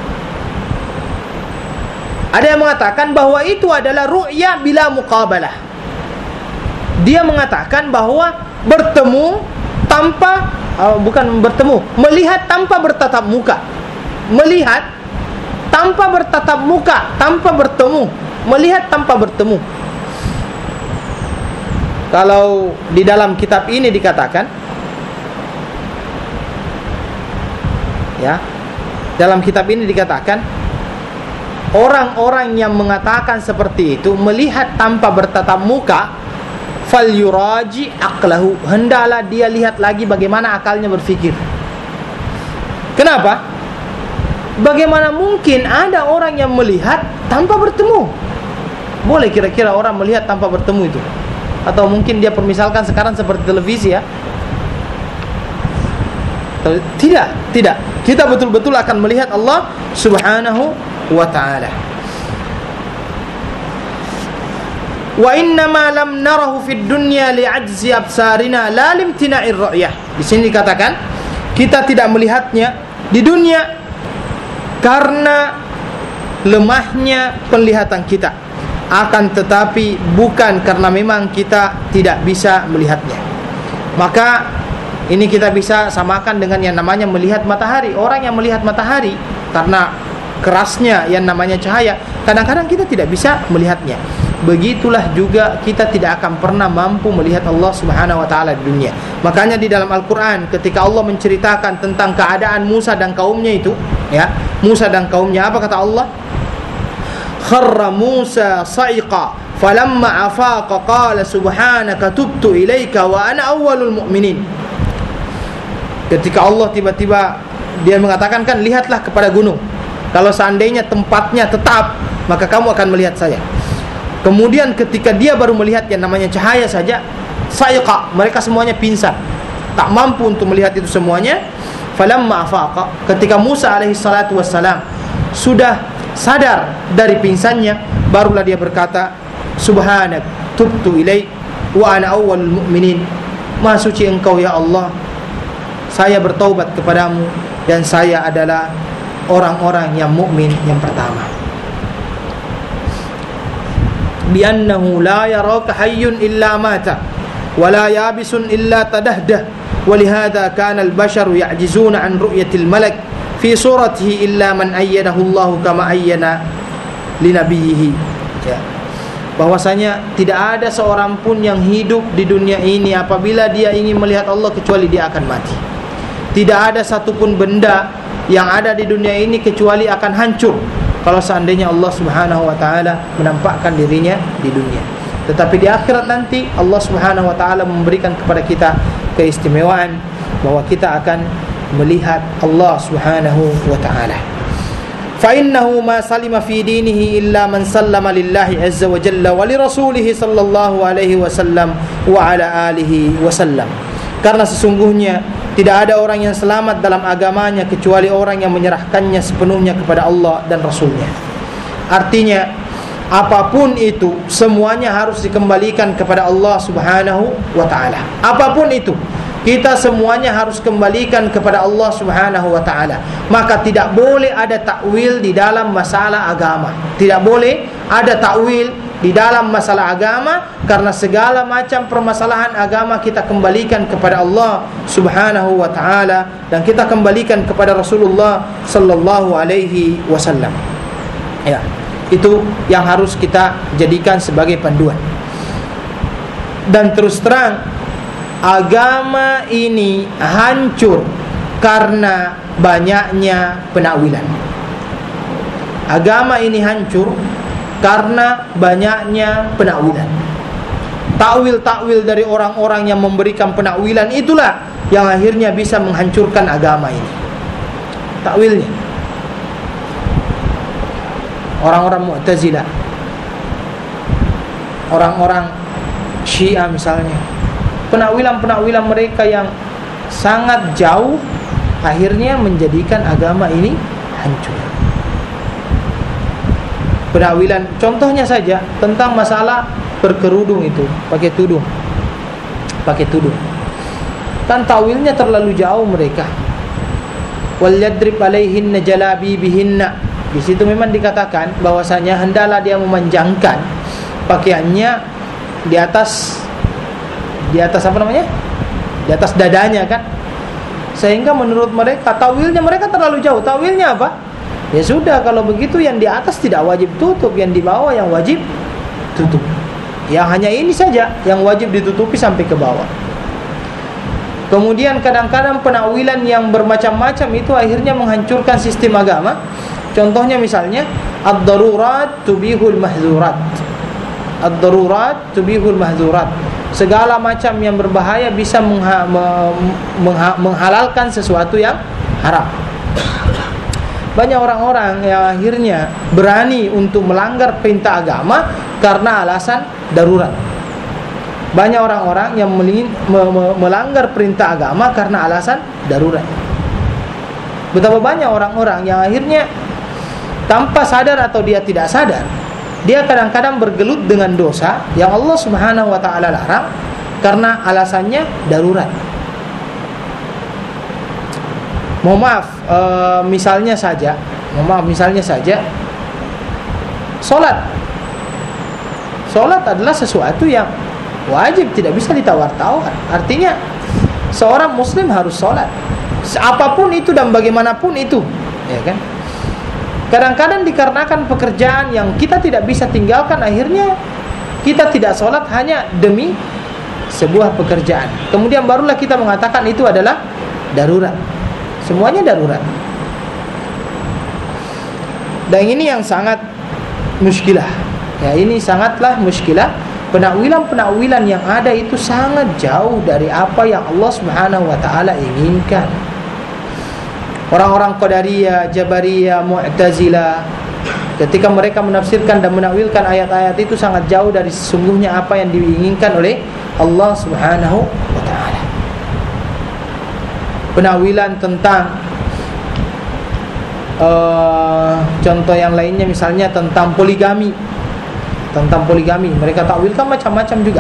ada yang mengatakan bahwa itu adalah ru'ya bila muqabalah. Dia mengatakan bahwa bertemu tanpa, uh, bukan bertemu, melihat tanpa bertatap muka. Melihat tanpa bertatap muka, tanpa bertemu. Melihat tanpa bertemu. Kalau di dalam kitab ini dikatakan, ya, dalam kitab ini dikatakan orang-orang yang mengatakan seperti itu melihat tanpa bertatap muka, fal yuraji aqlahu, hendaklah dia lihat lagi bagaimana akalnya berfikir. Kenapa? Bagaimana mungkin ada orang yang melihat tanpa bertemu? Boleh kira-kira orang melihat tanpa bertemu itu? Atau mungkin dia permisalkan sekarang seperti televisi, ya? Tidak, tidak. Kita betul-betul akan melihat Allah Subhanahu wa ta'ala. Wa innama lam narahu fid dunya li'ajzi absarina la limtina'ir ru'yah. Di sini dikatakan kita tidak melihatnya di dunia karena lemahnya penglihatan kita. Akan tetapi bukan karena memang kita tidak bisa melihatnya. Maka ini kita bisa samakan dengan yang namanya melihat matahari. Orang yang melihat matahari karena kerasnya yang namanya cahaya, kadang-kadang kita tidak bisa melihatnya. Begitulah juga kita tidak akan pernah mampu melihat Allah Subhanahu wa taala di dunia. Makanya di dalam Al-Qur'an ketika Allah menceritakan tentang keadaan Musa dan kaumnya itu, ya, Musa dan kaumnya, apa kata Allah? Kharra Musa sa'iqa falamma afaqa qala subhanaka tubtu ilaika wa ana awwalul mu'minin. Ketika Allah tiba-tiba dia mengatakan, kan lihatlah kepada gunung. Kalau seandainya tempatnya tetap, maka kamu akan melihat saya. Kemudian ketika dia baru melihat yang namanya cahaya saja, sa'iqa, mereka semuanya pingsan, tak mampu untuk melihat itu semuanya. Falamma afaqa, ketika Musa alaihi salatu wassalam sudah sadar dari pingsannya, barulah dia berkata, subhanak tubtu ilaik wa ana awwalul mu'minin. Maha suci engkau ya Allah, saya bertaubat kepadamu dan saya adalah orang-orang yang mukmin yang pertama. Bi annahu la yaraka hayyun illa mata wa la yabisun illa tadahdah wa lihadha kana al-basharu ya'jizuna an ru'yatil malak fi suratihi illa man ayyadahu Allah kama ayyana li nabiyhi. Ya. Bahwasanya tidak ada seorang pun yang hidup di dunia ini apabila dia ingin melihat Allah kecuali dia akan mati. Tidak ada satupun benda yang ada di dunia ini kecuali akan hancur kalau seandainya Allah Subhanahu wa taala menampakkan dirinya di dunia. Tetapi di akhirat nanti Allah Subhanahu wa taala memberikan kepada kita keistimewaan bahwa kita akan melihat Allah Subhanahu wa ta'ala. Fa innahu ma salima fi dinihi illa man sallama lillahi azza wa jalla wa li rasulihi sallallahu alaihi wasallam wa ala alihi wasallam. Karena sesungguhnya tidak ada orang yang selamat dalam agamanya kecuali orang yang menyerahkannya sepenuhnya kepada Allah dan Rasulnya. Artinya apapun itu semuanya harus dikembalikan kepada Allah Subhanahu wa ta'ala. Apapun itu kita semuanya harus kembalikan kepada Allah Subhanahu wa ta'ala. Maka tidak boleh ada takwil di dalam masalah agama. Tidak boleh ada takwil di dalam masalah agama, karena segala macam permasalahan agama kita kembalikan kepada Allah Subhanahu wa taala dan kita kembalikan kepada Rasulullah sallallahu alaihi wasallam. Ya, itu yang harus kita jadikan sebagai panduan. Dan terus terang, agama ini hancur karena banyaknya penakwilan. Agama ini hancur karena banyaknya penakwilan. Takwil-takwil dari orang-orang yang memberikan penakwilan itulah yang akhirnya bisa menghancurkan agama ini. Takwilnya. Orang-orang Mu'tazilah, orang-orang Syiah misalnya, penakwilan-penakwilan mereka yang sangat jauh akhirnya menjadikan agama ini hancur. Penakwilan, contohnya saja tentang masalah berkerudung itu, pakai tudung, pakai tudung. Kan takwilnya terlalu jauh mereka. Wal yadrib alaihinna jalabibihinna. Di situ memang dikatakan bahwasanya hendaklah dia memanjangkan pakaiannya di atas di atas apa namanya? Di atas dadanya kan. Sehingga menurut mereka takwilnya mereka terlalu jauh. Takwilnya apa? Ya sudah, kalau begitu yang di atas tidak wajib tutup, yang di bawah yang wajib tutup. Yang hanya ini saja yang wajib ditutupi sampai ke bawah. Kemudian kadang-kadang penakwilan yang bermacam-macam itu akhirnya menghancurkan sistem agama. Contohnya misalnya ad-darurat tubihul mahzurat. Ad-darurat tubihul mahzurat. Segala macam yang berbahaya bisa mengha- mengha- menghalalkan sesuatu yang haram. Banyak orang-orang yang akhirnya berani untuk melanggar perintah agama karena alasan darurat. Banyak orang-orang yang melanggar perintah agama karena alasan darurat. Betapa banyak orang-orang yang akhirnya tanpa sadar atau dia tidak sadar, dia kadang-kadang bergelut dengan dosa yang Allah Subhanahu wa taala larang karena alasannya darurat. Mohon maaf, e, misalnya saja, mohon maaf misalnya saja, solat, solat adalah sesuatu yang wajib, tidak bisa ditawar-tawar. Artinya seorang Muslim harus solat, apapun itu dan bagaimanapun itu, ya kan? Kadang-kadang dikarenakan pekerjaan yang kita tidak bisa tinggalkan, akhirnya kita tidak solat hanya demi sebuah pekerjaan. Kemudian barulah kita mengatakan itu adalah darurat. Semuanya darurat. Dan ini yang sangat muskilah. Ya, ini sangatlah muskilah. Penakwilan-penakwilan yang ada itu sangat jauh dari apa yang Allah Subhanahu wa taala inginkan. Orang-orang Qadariyah, Jabariyah, Mu'tazilah, ketika mereka menafsirkan dan menakwilkan ayat-ayat itu sangat jauh dari sesungguhnya apa yang diinginkan oleh Allah Subhanahu wa taala. Penakwilan tentang uh, contoh yang lainnya misalnya tentang poligami. Tentang poligami mereka takwilkan macam-macam juga.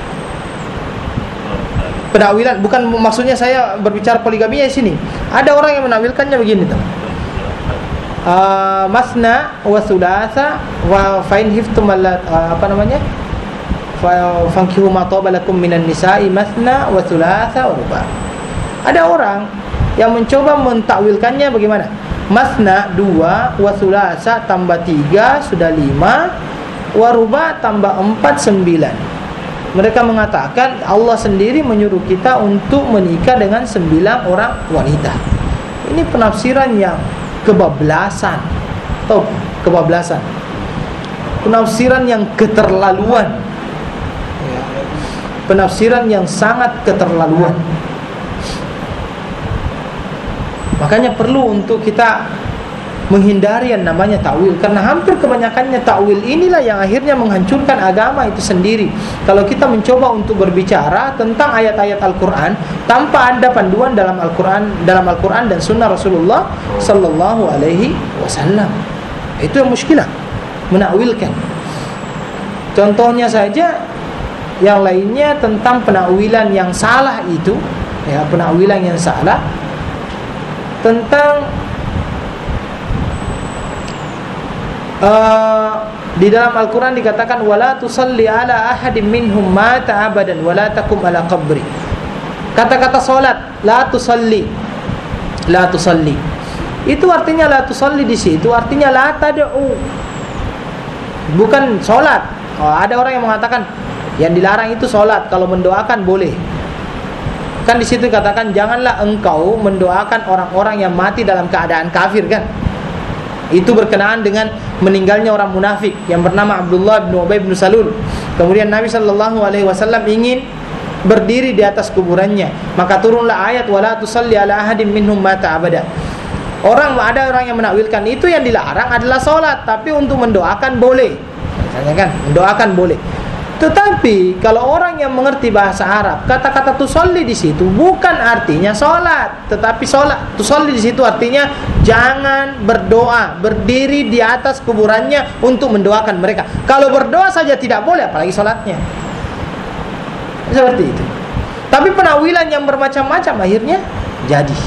Penakwilan, bukan maksudnya saya berbicara poligami di sini. Ada orang yang menakwilkannya begini tuh. Uh, masna wa thulatha wa fain hiftum uh, apa namanya? Fa fankihu ma taba lakum minan nisa'i masna wa thulatha wa ruba'. Ada orang yang mencoba mentakwilkannya bagaimana? Masna dua, wa thulatsa tambah tiga sudah lima, wa ruba tambah empat sembilan. Mereka mengatakan Allah sendiri menyuruh kita untuk menikah dengan sembilan orang wanita. Ini penafsiran yang kebablasan. Tahu kebablasan? Penafsiran yang keterlaluan. Penafsiran yang sangat keterlaluan. Makanya perlu untuk kita menghindari yang namanya takwil, karena hampir kebanyakannya takwil inilah yang akhirnya menghancurkan agama itu sendiri. Kalau kita mencoba untuk berbicara tentang ayat-ayat Al-Quran tanpa ada panduan dalam Al-Quran, dalam Al-Quran dan Sunnah Rasulullah Sallallahu Alaihi Wasallam, itu yang muskilah, menakwilkan. Contohnya saja, yang lainnya tentang penakwilan yang salah itu, ya, penakwilan yang salah tentang uh, Di dalam Al-Quran dikatakan wala tusalli ala ahadin minhum mata abadan wala takum ala qabri. Kata-kata salat la tusalli, la tusalli itu artinya la tusalli di situ artinya la tad'u, bukan salat. Oh, ada orang yang mengatakan yang dilarang itu salat, kalau mendoakan boleh. Kan di situ katakan janganlah engkau mendoakan orang-orang yang mati dalam keadaan kafir kan. Itu berkenaan dengan meninggalnya orang munafik yang bernama Abdullah bin Ubay bin Salul. Kemudian Nabi sallallahu alaihi wasallam ingin berdiri di atas kuburannya, maka turunlah ayat wala tusalli ala ahadin minhum mata abada. Orang ada orang yang menakwilkan itu yang dilarang adalah salat, tapi untuk mendoakan boleh. Misalnya kan, mendoakan boleh. Tetapi kalau orang yang mengerti bahasa Arab, kata-kata tusalli di situ bukan artinya salat, tetapi salat. Tusalli di situ artinya jangan berdoa, berdiri di atas kuburannya untuk mendoakan mereka. Kalau berdoa saja tidak boleh, apalagi salatnya. Seperti itu. Tapi penakwilan yang bermacam-macam akhirnya jadi.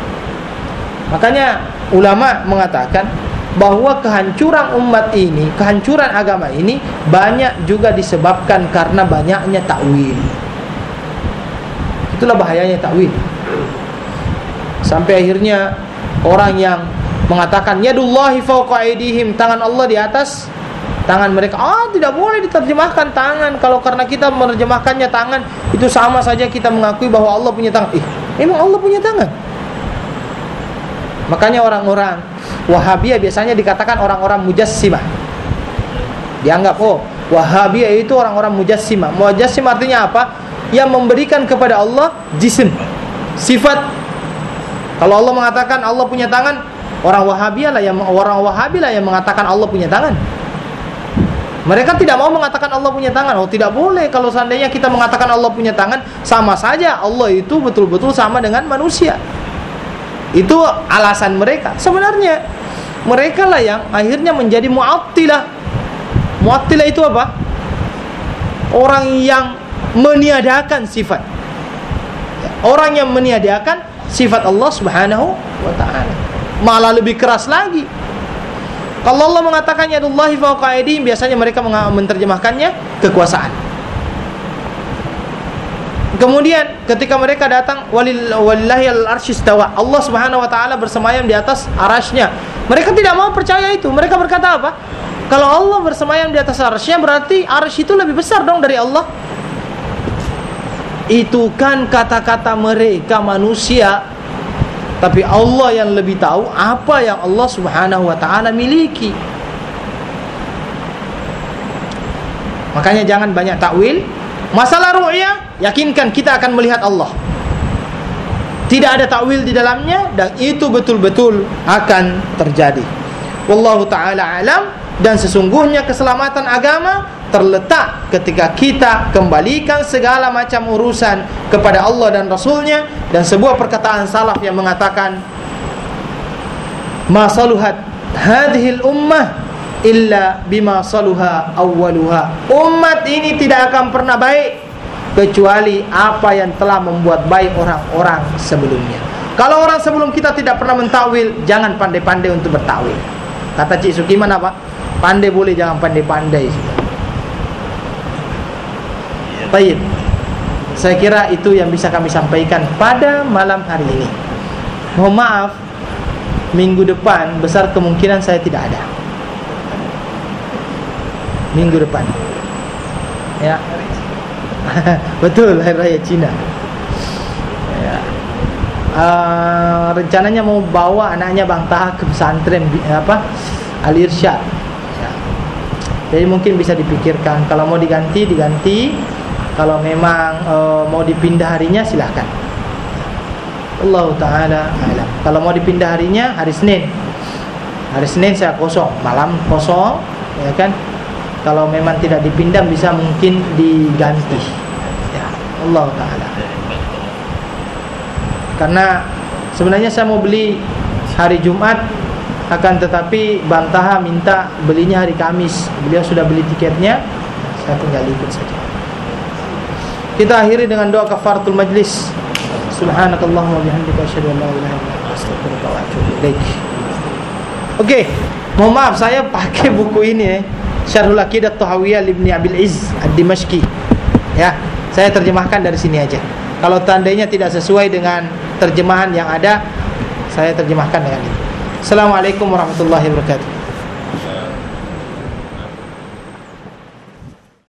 Makanya ulama mengatakan bahwa kehancuran umat ini, kehancuran agama ini banyak juga disebabkan karena banyaknya takwil. Itulah bahayanya takwil. Sampai akhirnya orang yang mengatakan yadullahi fawqa aydihim, tangan Allah di atas tangan mereka. Ah, tidak boleh diterjemahkan tangan. Kalau karena kita menerjemahkannya tangan, itu sama saja kita mengakui bahwa Allah punya tangan. Eh, memang Allah punya tangan. Makanya orang-orang Wahabiyah biasanya dikatakan orang-orang mujassimah. Dianggap, oh, Wahabiyah itu orang-orang mujassimah. Mujassimah artinya apa? Yang memberikan kepada Allah jisim, sifat. Kalau Allah mengatakan Allah punya tangan, orang Wahabiyah lah yang orang Wahabi lah yang mengatakan Allah punya tangan. Mereka tidak mau mengatakan Allah punya tangan. Oh, tidak boleh. Kalau seandainya kita mengatakan Allah punya tangan, sama saja Allah itu betul-betul sama dengan manusia. Itu alasan mereka. Sebenarnya mereka lah yang akhirnya menjadi mu'attilah. Mu'attilah itu apa? Orang yang meniadakan sifat. Orang yang meniadakan sifat Allah Subhanahu wa ta'ala. Malah lebih keras lagi. Kalau Allah mengatakan yadullahi fawqa aydihim, biasanya mereka menerjemahkannya kekuasaan. Kemudian ketika mereka datang walillahi al-arsy istawa, Allah Subhanahu wa taala bersemayam di atas arasy-Nya. Mereka tidak mau percaya itu. Mereka berkata apa? Kalau Allah bersemayam di atas arasy-Nya, berarti arasy itu lebih besar dong dari Allah. Itu kan kata-kata mereka manusia. Tapi Allah yang lebih tahu apa yang Allah Subhanahu wa taala miliki. Makanya jangan banyak takwil. Masalah ru'yah, yakinkan kita akan melihat Allah. Tidak ada takwil di dalamnya, dan itu betul-betul akan terjadi. Wallahu ta'ala alam. Dan sesungguhnya keselamatan agama terletak ketika kita kembalikan segala macam urusan kepada Allah dan Rasulnya. Dan sebuah perkataan salaf yang mengatakan, ma saluhat hadhil ummah illa bima saluha awwaluha. Umat ini tidak akan pernah baik kecuali apa yang telah membuat baik orang-orang sebelumnya. Kalau orang sebelum kita tidak pernah mentakwil, jangan pandai-pandai untuk bertakwil. Kata Cik Sukiman apa? Pandai boleh, jangan pandai-pandai. Baik. Saya kira itu yang bisa kami sampaikan pada malam hari ini. Mohon maaf, minggu depan besar kemungkinan saya tidak ada. Minggu depan, ya. Betul, hari raya Cina, ya. uh, Rencananya mau bawa anaknya Bang Taha ke pesantren apa, Al-Irsyad, ya. Jadi mungkin bisa dipikirkan. Kalau mau diganti, diganti. Kalau memang uh, mau dipindah harinya, silahkan. Allah Ta'ala alam. Kalau mau dipindah harinya, hari Senin. Hari Senin saya kosong, malam kosong, ya kan. Kalau memang tidak dipindah, bisa mungkin diganti, ya, Allah Ta'ala. Karena sebenarnya saya mau beli hari Jumat, akan tetapi Bang Taha minta belinya hari Kamis. Beliau sudah beli tiketnya, saya tinggal ikut saja. Kita akhiri dengan doa kafaratul majlis. Subhanakallahumma wa bihamdika asyhadu an la ilaha illa anta astaghfiruka wa atubu ilaik. Oke, mohon maaf saya pakai buku ini, eh. Syarhul Aqidah Tahawiyah Ibnu Abil Izz Ad-Dimashqi. Ya, saya terjemahkan dari sini aja. Kalau tandanya tidak sesuai dengan terjemahan yang ada, saya terjemahkan dengan ini. Assalamualaikum warahmatullahi wabarakatuh.